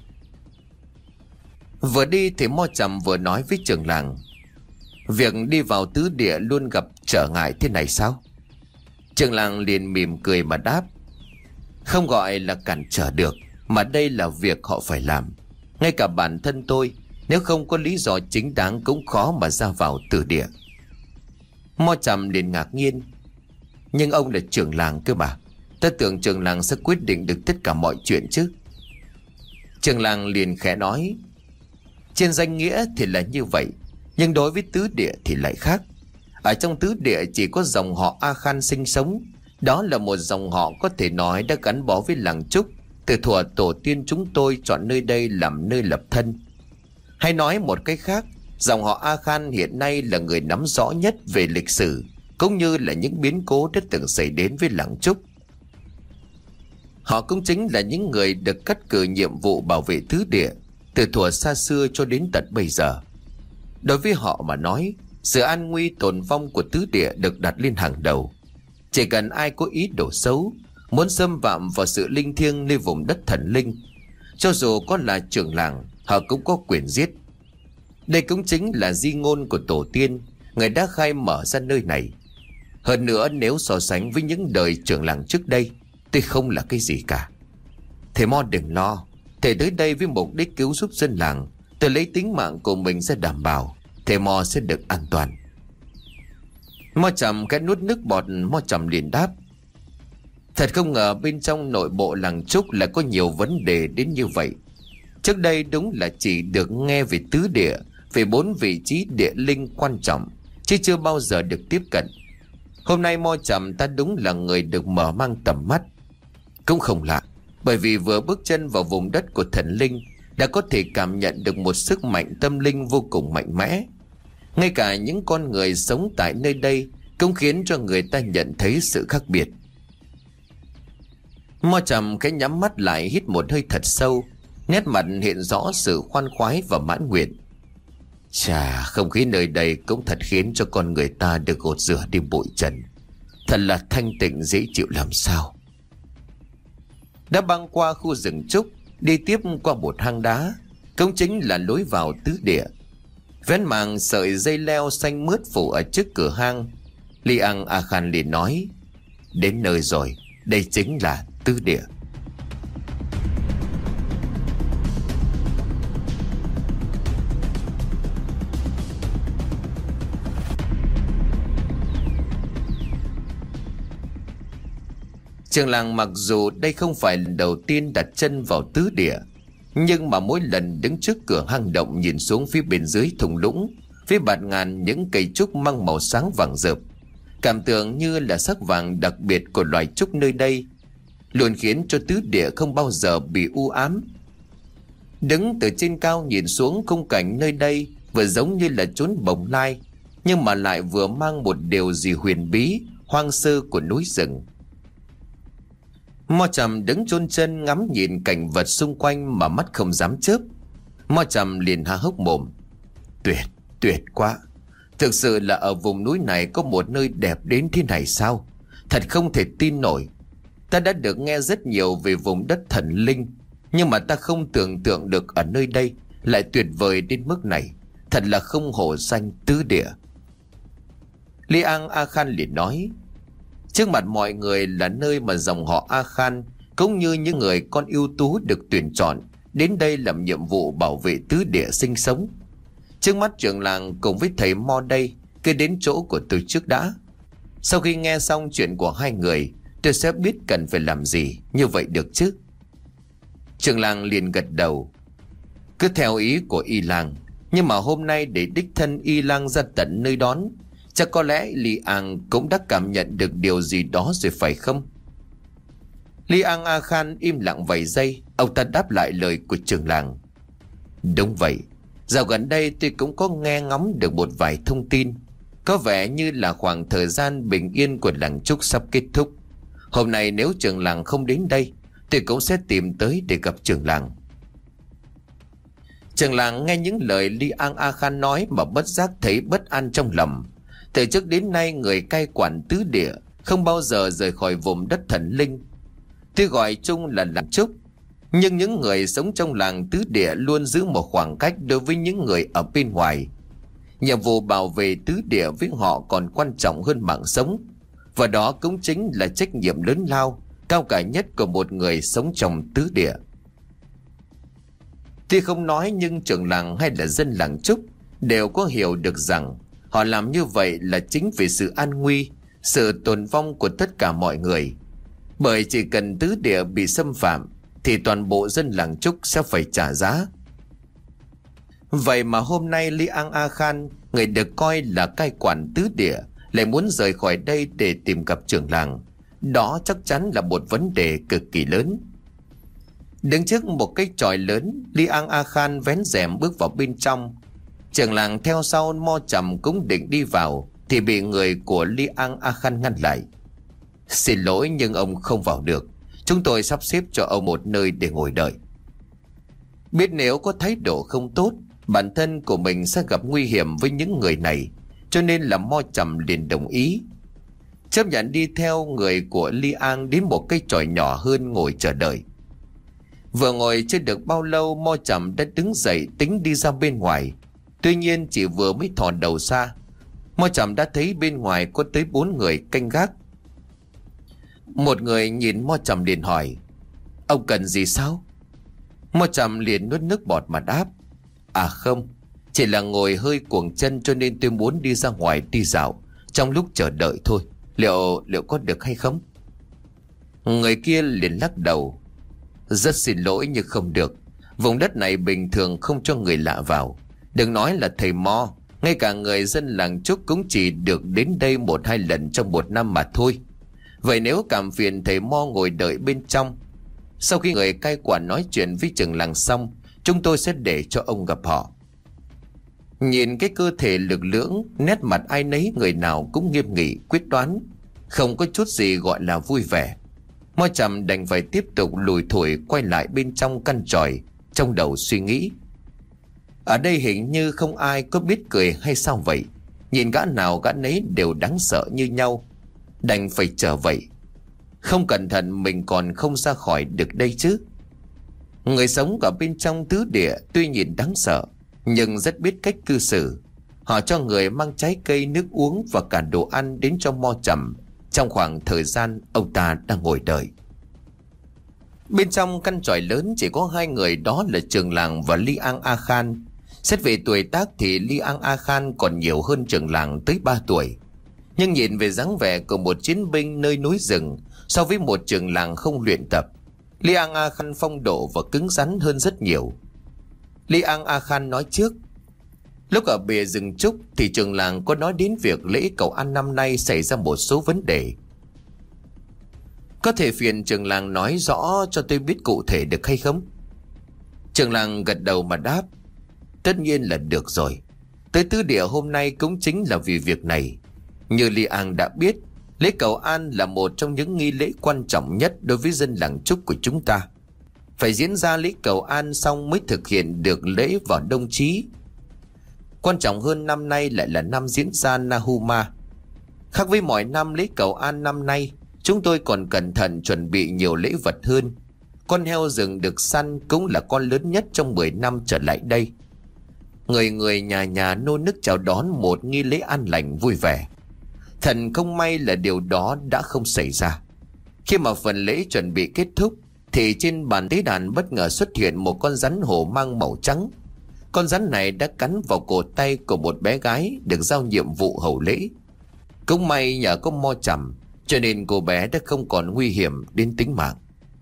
Vừa đi thì Mo Trầm vừa nói với trường làng: Việc đi vào tứ địa luôn gặp trở ngại thế này sao? Trường làng liền mỉm cười mà đáp: Không gọi là cản trở được, mà đây là việc họ phải làm. Ngay cả bản thân tôi, nếu không có lý do chính đáng cũng khó mà ra vào tứ địa. Mo Trầm liền ngạc nhiên: Nhưng ông là trưởng làng cơ mà, ta tưởng trưởng làng sẽ quyết định được tất cả mọi chuyện chứ. Trưởng làng liền khẽ nói: Trên danh nghĩa thì là như vậy, nhưng đối với tứ địa thì lại khác. Ở trong tứ địa chỉ có dòng họ Akhan sinh sống. Đó là một dòng họ có thể nói đã gắn bó với làng trúc từ thuở tổ tiên chúng tôi chọn nơi đây làm nơi lập thân. Hay nói một cách khác, dòng họ Akhan hiện nay là người nắm rõ nhất về lịch sử cũng như là những biến cố đã từng xảy đến với làng trúc. Họ cũng chính là những người được cắt cử nhiệm vụ bảo vệ tứ địa từ thuở xa xưa cho đến tận bây giờ. Đối với họ mà nói, sự an nguy tồn vong của tứ địa được đặt lên hàng đầu. Chỉ cần ai có ý đồ xấu, muốn xâm phạm vào sự linh thiêng nơi vùng đất thần linh, cho dù có là trưởng làng, họ cũng có quyền giết. Đây cũng chính là di ngôn của tổ tiên, người đã khai mở ra nơi này. Hơn nữa, nếu so sánh với những đời trưởng làng trước đây, tôi không là cái gì cả. Thầy Mo đừng lo, thầy tới đây với mục đích cứu giúp dân làng. Tôi lấy tính mạng của mình ra đảm bảo thầy Mo sẽ được an toàn. Mo Trầm cái nuốt nước bọt. Mo Trầm liền đáp: Thật không ngờ bên trong nội bộ làng trúc là có nhiều vấn đề đến như vậy. Trước đây đúng là chỉ được nghe về tứ địa, về bốn vị trí địa linh quan trọng, chứ chưa bao giờ được tiếp cận. Hôm nay Mo Trầm ta đúng là người được mở mang tầm mắt. Cũng không lạ, bởi vì vừa bước chân vào vùng đất của thần linh đã có thể cảm nhận được một sức mạnh tâm linh vô cùng mạnh mẽ. Ngay cả những con người sống tại nơi đây cũng khiến cho người ta nhận thấy sự khác biệt. Mo Trầm cái nhắm mắt lại, hít một hơi thật sâu, nét mặt hiện rõ sự khoan khoái và mãn nguyện. Chà, không khí nơi đây cũng thật khiến cho con người ta được gột rửa đi bụi trần. Thật là thanh tịnh dễ chịu làm sao. Đã băng qua khu rừng trúc, đi tiếp qua một hang đá, cũng chính là lối vào tứ địa. Vén màng sợi dây leo xanh mướt phủ ở trước cửa hang, Li Ang A Khan liền nói: đến nơi rồi, đây chính là tứ địa. Trường làng mặc dù đây không phải lần đầu tiên đặt chân vào tứ địa, nhưng mà mỗi lần đứng trước cửa hang động nhìn xuống phía bên dưới thung lũng, phía bạt ngàn những cây trúc mang màu sáng vàng rợp, cảm tưởng như là sắc vàng đặc biệt của loài trúc nơi đây, luôn khiến cho tứ địa không bao giờ bị u ám. Đứng từ trên cao nhìn xuống, khung cảnh nơi đây vừa giống như là chốn bồng lai, nhưng mà lại vừa mang một điều gì huyền bí, hoang sơ của núi rừng. Mo Trầm đứng chôn chân ngắm nhìn cảnh vật xung quanh mà mắt không dám chớp. Mo Trầm liền há hốc mồm: tuyệt, tuyệt quá. Thực sự là ở vùng núi này có một nơi đẹp đến thế này sao? Thật không thể tin nổi. Ta đã được nghe rất nhiều về vùng đất thần linh, nhưng mà ta không tưởng tượng được ở nơi đây lại tuyệt vời đến mức này. Thật là không hổ danh tứ địa. Li Ang A Khan liền nói: trước mặt mọi người là nơi mà dòng họ A Khan cũng như những người con ưu tú được tuyển chọn đến đây làm nhiệm vụ bảo vệ tứ địa sinh sống. Trước mắt trưởng làng cùng với thầy Mo đây cứ đến chỗ của tôi trước đã. Sau khi nghe xong chuyện của hai người, tôi sẽ biết cần phải làm gì. Như vậy được chứ? Trưởng làng liền gật đầu: cứ theo ý của Y Lang. Nhưng mà hôm nay để đích thân Y Lang ra tận nơi đón, chắc có lẽ Li Ang cũng đã cảm nhận được điều gì đó rồi phải không? Li Ang A Khan im lặng vài giây, ông ta đáp lại lời của trưởng làng: đúng vậy. Dạo gần đây tôi cũng có nghe ngóng được một vài thông tin. Có vẻ như là khoảng thời gian bình yên của làng trúc sắp kết thúc. Hôm nay nếu trưởng làng không đến đây, tôi cũng sẽ tìm tới để gặp trưởng làng. Trưởng làng nghe những lời Li Ang A Khan nói mà bất giác thấy bất an trong lòng. Từ trước đến nay người cai quản tứ địa không bao giờ rời khỏi vùng đất thần linh. Tuy gọi chung là làng trúc, nhưng những người sống trong làng tứ địa luôn giữ một khoảng cách đối với những người ở bên ngoài. Nhiệm vụ bảo vệ tứ địa với họ còn quan trọng hơn mạng sống, và đó cũng chính là trách nhiệm lớn lao, cao cả nhất của một người sống trong tứ địa. Tuy không nói nhưng trưởng làng hay là dân làng trúc đều có hiểu được rằng họ làm như vậy là chính vì sự an nguy, sự tồn vong của tất cả mọi người. Bởi chỉ cần tứ địa bị xâm phạm thì toàn bộ dân làng trúc sẽ phải trả giá. Vậy mà hôm nay Li Ang A Khan, người được coi là cai quản tứ địa, lại muốn rời khỏi đây để tìm gặp trưởng làng. Đó chắc chắn là một vấn đề cực kỳ lớn. Đứng trước một cái chòi lớn, Li Ang A Khan vén rèm bước vào bên trong. Trưởng làng theo sau Mo Trầm cũng định đi vào thì bị người của Li Ang A Khan ngăn lại. Xin lỗi nhưng ông không vào được. Chúng tôi sắp xếp cho ông một nơi để ngồi đợi. Biết nếu có thái độ không tốt, bản thân của mình sẽ gặp nguy hiểm với những người này, cho nên là Mo Trầm liền đồng ý, chấp nhận đi theo người của Li Ang đến một cái chòi nhỏ hơn ngồi chờ đợi. Vừa ngồi chưa được bao lâu, Mo Trầm đã đứng dậy tính đi ra bên ngoài. Tuy nhiên chỉ vừa mới thò đầu ra, Mo Trầm đã thấy bên ngoài có tới bốn người canh gác. Một người nhìn Mo Trầm liền hỏi: ông cần gì sao? Mo Trầm liền nuốt nước bọt mà đáp: à không, chỉ là ngồi hơi cuồng chân cho nên tôi muốn đi ra ngoài đi dạo trong lúc chờ đợi thôi. Liệu liệu có được hay không? Người kia liền lắc đầu: rất xin lỗi nhưng không được. Vùng đất này bình thường không cho người lạ vào. Đừng nói là thầy Mo, Ngay cả người dân làng Trúc cũng chỉ được đến đây một hai lần trong một năm mà thôi. Vậy nếu cảm phiền thầy Mo ngồi đợi bên trong. Sau khi người cai quản nói chuyện với trưởng làng xong, chúng tôi sẽ để cho ông gặp họ. Nhìn cái cơ thể lực lưỡng, nét mặt ai nấy người nào cũng nghiêm nghị, quyết đoán, không có chút gì gọi là vui vẻ. Mo Trầm đành phải tiếp tục lùi thủi quay lại bên trong căn tròi, trong đầu suy nghĩ. Ở đây hình như không ai có biết cười hay sao vậy. Nhìn gã nào gã nấy đều đáng sợ như nhau. Đành phải trở vậy. Không cẩn thận mình còn không ra khỏi được đây chứ. Người sống ở bên trong tứ địa tuy nhìn đáng sợ, nhưng rất biết cách cư xử. Họ cho người mang trái cây, nước uống và cả đồ ăn đến cho Mo Trầm trong khoảng thời gian ông ta đang ngồi đợi. Bên trong căn tròi lớn chỉ có hai người, đó là trưởng làng và Li Ang A Khan. Xét về tuổi tác thì Li Ang A Khan còn nhiều hơn trưởng làng tới ba tuổi. Nhưng nhìn về dáng vẻ của một chiến binh nơi núi rừng, so với một trưởng làng không luyện tập, Li Ang A Khan phong độ và cứng rắn hơn rất nhiều. Li Ang A Khan nói trước. Lúc ở bìa rừng trúc thì trưởng làng có nói đến việc lễ cầu an năm nay xảy ra một số vấn đề. Có thể phiền trưởng làng nói rõ cho tôi biết cụ thể được hay không? Trưởng làng gật đầu mà đáp. Tất nhiên là được rồi. Tới tứ địa hôm nay cũng chính là vì việc này. Như Li Ang đã biết, lễ cầu an là một trong những nghi lễ quan trọng nhất đối với dân làng Trúc của chúng ta. Phải diễn ra lễ cầu an xong mới thực hiện được lễ vào đông chí. Quan trọng hơn năm nay lại là năm diễn ra Nahuma. Khác với mọi năm lễ cầu an năm nay, chúng tôi còn cẩn thận chuẩn bị nhiều lễ vật hơn. Con heo rừng được săn cũng là con lớn nhất trong mười năm trở lại đây. Người người nhà nhà nô nức chào đón một nghi lễ an lành vui vẻ. Thật không may là điều đó đã không xảy ra. Khi mà phần lễ chuẩn bị kết thúc thì trên bàn tế đàn bất ngờ xuất hiện một con rắn hổ mang màu trắng. Con rắn này đã cắn vào cổ tay của một bé gái được giao nhiệm vụ hầu lễ. Cũng may nhờ có Mo Trầm cho nên cô bé đã không còn nguy hiểm đến tính mạng.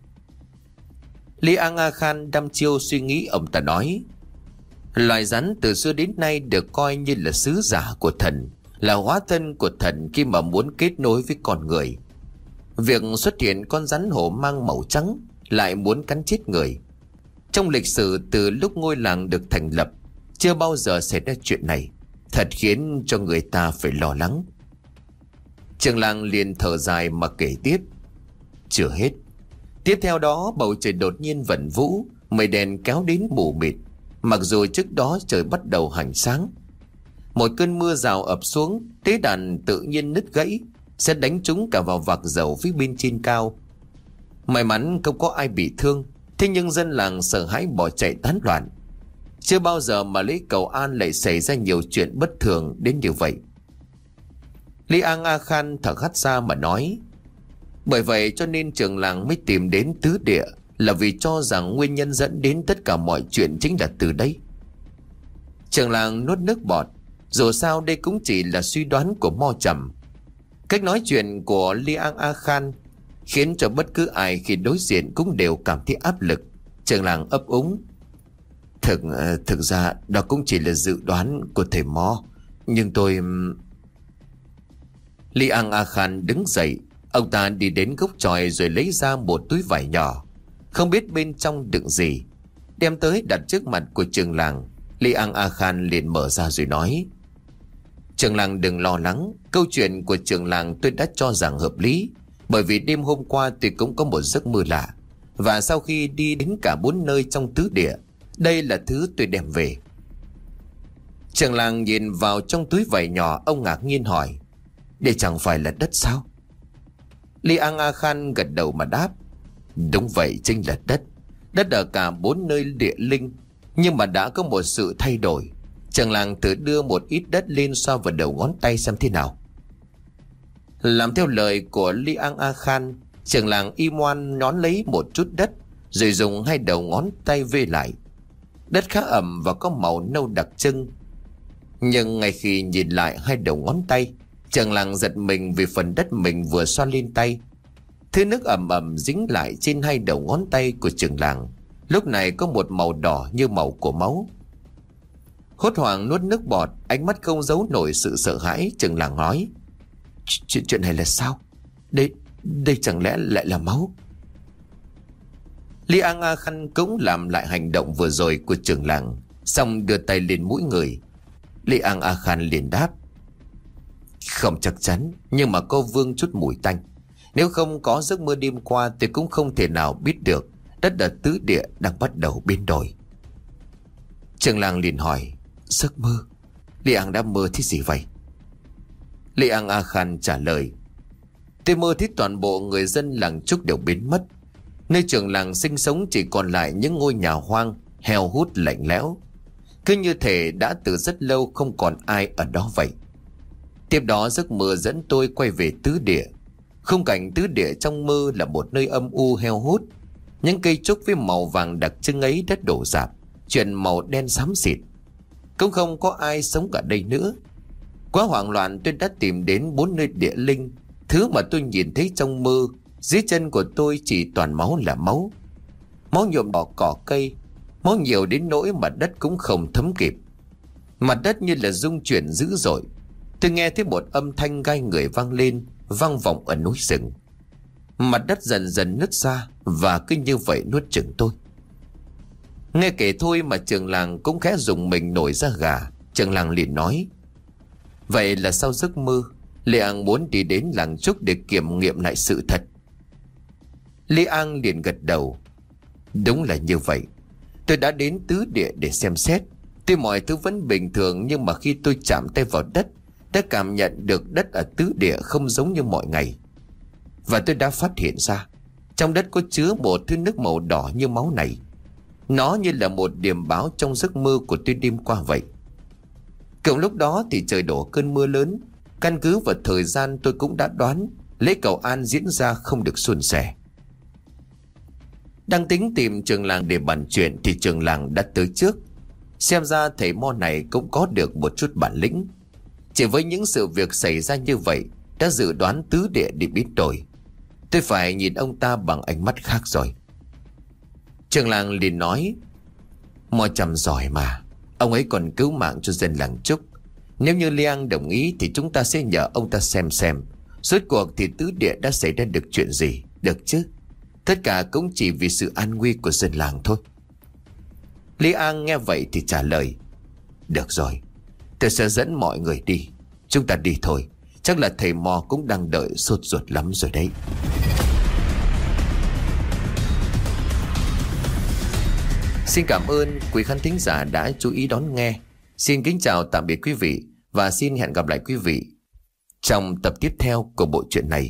Li Ang A Khan đăm chiêu suy nghĩ, ông ta nói: loài rắn từ xưa đến nay được coi như là sứ giả của thần, là hóa thân của thần khi mà muốn kết nối với con người. Việc xuất hiện con rắn hổ mang màu trắng lại muốn cắn chết người. Trong lịch sử từ lúc ngôi làng được thành lập, chưa bao giờ xảy ra chuyện này, thật khiến cho người ta phải lo lắng. Trưởng làng liền thở dài mà kể tiếp. Chưa hết. Tiếp theo đó bầu trời đột nhiên vẩn vũ, mây đen kéo đến mù mịt. Mặc dù trước đó trời bắt đầu hằn sáng, một cơn mưa rào ập xuống, tế đàn tự nhiên nứt gãy, sẽ đánh trúng cả vào vạc dầu phía bên trên cao. May mắn không có ai bị thương, thế nhưng dân làng sợ hãi bỏ chạy tán loạn. Chưa bao giờ mà lễ cầu an lại xảy ra nhiều chuyện bất thường đến như vậy. Li Ang A Khan thở hắt ra mà nói: bởi vậy cho nên trưởng làng mới tìm đến tứ địa, là vì cho rằng nguyên nhân dẫn đến tất cả mọi chuyện chính là từ đây. Trưởng làng nuốt nước bọt. Dù sao đây cũng chỉ là suy đoán của Mo Trầm. Cách nói chuyện của Li Ang A Khan khiến cho bất cứ ai khi đối diện cũng đều cảm thấy áp lực. Trưởng làng ấp úng: Thực thực ra đó cũng chỉ là dự đoán của thầy Mo, nhưng tôi... Li Ang A Khan đứng dậy. Ông ta đi đến gốc chòi rồi lấy ra một túi vải nhỏ, không biết bên trong đựng gì, đem tới đặt trước mặt của trưởng làng. Li Ang A Khan liền mở ra rồi nói: trưởng làng đừng lo lắng, câu chuyện của trưởng làng tôi đã cho rằng hợp lý, bởi vì đêm hôm qua tôi cũng có một giấc mơ lạ, và sau khi đi đến cả bốn nơi trong tứ địa, đây là thứ tôi đem về. Trưởng làng nhìn vào trong túi vải nhỏ, ông ngạc nhiên hỏi: đây chẳng phải là đất sao? Li Ang A Khan gật đầu mà đáp: đúng vậy, chính là đất. Đất ở cả bốn nơi địa linh, nhưng mà đã có một sự thay đổi. Trưởng làng thử đưa một ít đất lên so vào đầu ngón tay xem thế nào. Làm theo lời của Li Ang A Khan, trưởng làng y ngoan nhón lấy một chút đất, rồi dùng hai đầu ngón tay vê lại. Đất khá ẩm và có màu nâu đặc trưng. Nhưng ngay khi nhìn lại hai đầu ngón tay, trưởng làng giật mình vì phần đất mình vừa xoa lên tay. Thứ nước ẩm ẩm dính lại trên hai đầu ngón tay của trưởng làng lúc này có một màu đỏ như màu của máu. Hốt hoảng nuốt nước bọt, ánh mắt không giấu nổi sự sợ hãi. Trường làng nói: Chuyện chuyện này là sao? Đây, đây chẳng lẽ lại là máu? Li An A Khan cũng làm lại hành động vừa rồi của trưởng làng, xong đưa tay lên mũi người. Li An A Khan liền đáp: Không chắc chắn, nhưng mà có vương chút mùi tanh. Nếu không có giấc mơ đêm qua thì cũng không thể nào biết được đất ở tứ địa đang bắt đầu biến đổi. Trưởng làng liền hỏi: Giấc mơ? Li An đã mơ thấy gì vậy? Li An A Khan trả lời: Tôi mơ thấy toàn bộ người dân làng Trúc đều biến mất. Nơi trường làng sinh sống chỉ còn lại những ngôi nhà hoang, heo hút lạnh lẽo. Cứ như thể đã từ rất lâu không còn ai ở đó vậy. Tiếp đó giấc mơ dẫn tôi quay về tứ địa. Khung cảnh tứ địa trong mơ là một nơi âm u heo hút. Những cây trúc với màu vàng đặc trưng ấy đã đổ rạp, chuyển màu đen xám xịt. Cũng không có ai sống ở đây nữa. Quá hoảng loạn, tôi đã tìm đến bốn nơi địa linh. Thứ mà tôi nhìn thấy trong mơ, dưới chân của tôi chỉ toàn máu là máu. Máu nhuộm đỏ cỏ cây, máu nhiều đến nỗi mà đất cũng không thấm kịp. Mặt đất như là rung chuyển dữ dội. Tôi nghe thấy một âm thanh gai người vang lên, vang vọng ở núi rừng. Mặt đất dần dần nứt ra, và cứ như vậy nuốt chửng tôi. Nghe kể thôi mà trường làng cũng khẽ rùng mình nổi da gà. Trường làng liền nói: Vậy là sau giấc mơ, Li An muốn đi đến làng Trúc để kiểm nghiệm lại sự thật. Li An liền gật đầu: Đúng là như vậy. Tôi đã đến tứ địa để xem xét. Tuy mọi thứ vẫn bình thường, nhưng mà khi tôi chạm tay vào đất, đã cảm nhận được đất ở tứ địa không giống như mọi ngày. Và tôi đã phát hiện ra trong đất có chứa một thứ nước màu đỏ như máu này. Nó như là một điểm báo trong giấc mơ của tôi đêm qua vậy. Cùng lúc đó thì trời đổ cơn mưa lớn. Căn cứ vào thời gian tôi cũng đã đoán lễ cầu an diễn ra không được suôn sẻ. Đang tính tìm trường làng để bàn chuyện thì trường làng đã tới trước. Xem ra thầy mo này cũng có được một chút bản lĩnh. Chỉ với những sự việc xảy ra như vậy đã dự đoán tứ địa đi biến đổi. Tôi phải nhìn ông ta bằng ánh mắt khác rồi. Trường làng liền nói: Mo chăm giỏi mà, ông ấy còn cứu mạng cho dân làng Trúc. Nếu như Li An đồng ý thì chúng ta sẽ nhờ ông ta xem xem rốt cuộc thì tứ địa đã xảy ra được chuyện gì, được chứ? Tất cả cũng chỉ vì sự an nguy của dân làng thôi. Li An nghe vậy thì trả lời: Được rồi, tôi sẽ dẫn mọi người đi. Chúng ta đi thôi. Chắc là thầy Mo cũng đang đợi sốt ruột lắm rồi đấy. Xin cảm ơn quý khán thính giả đã chú ý đón nghe. Xin kính chào tạm biệt quý vị, và xin hẹn gặp lại quý vị trong tập tiếp theo của bộ truyện này.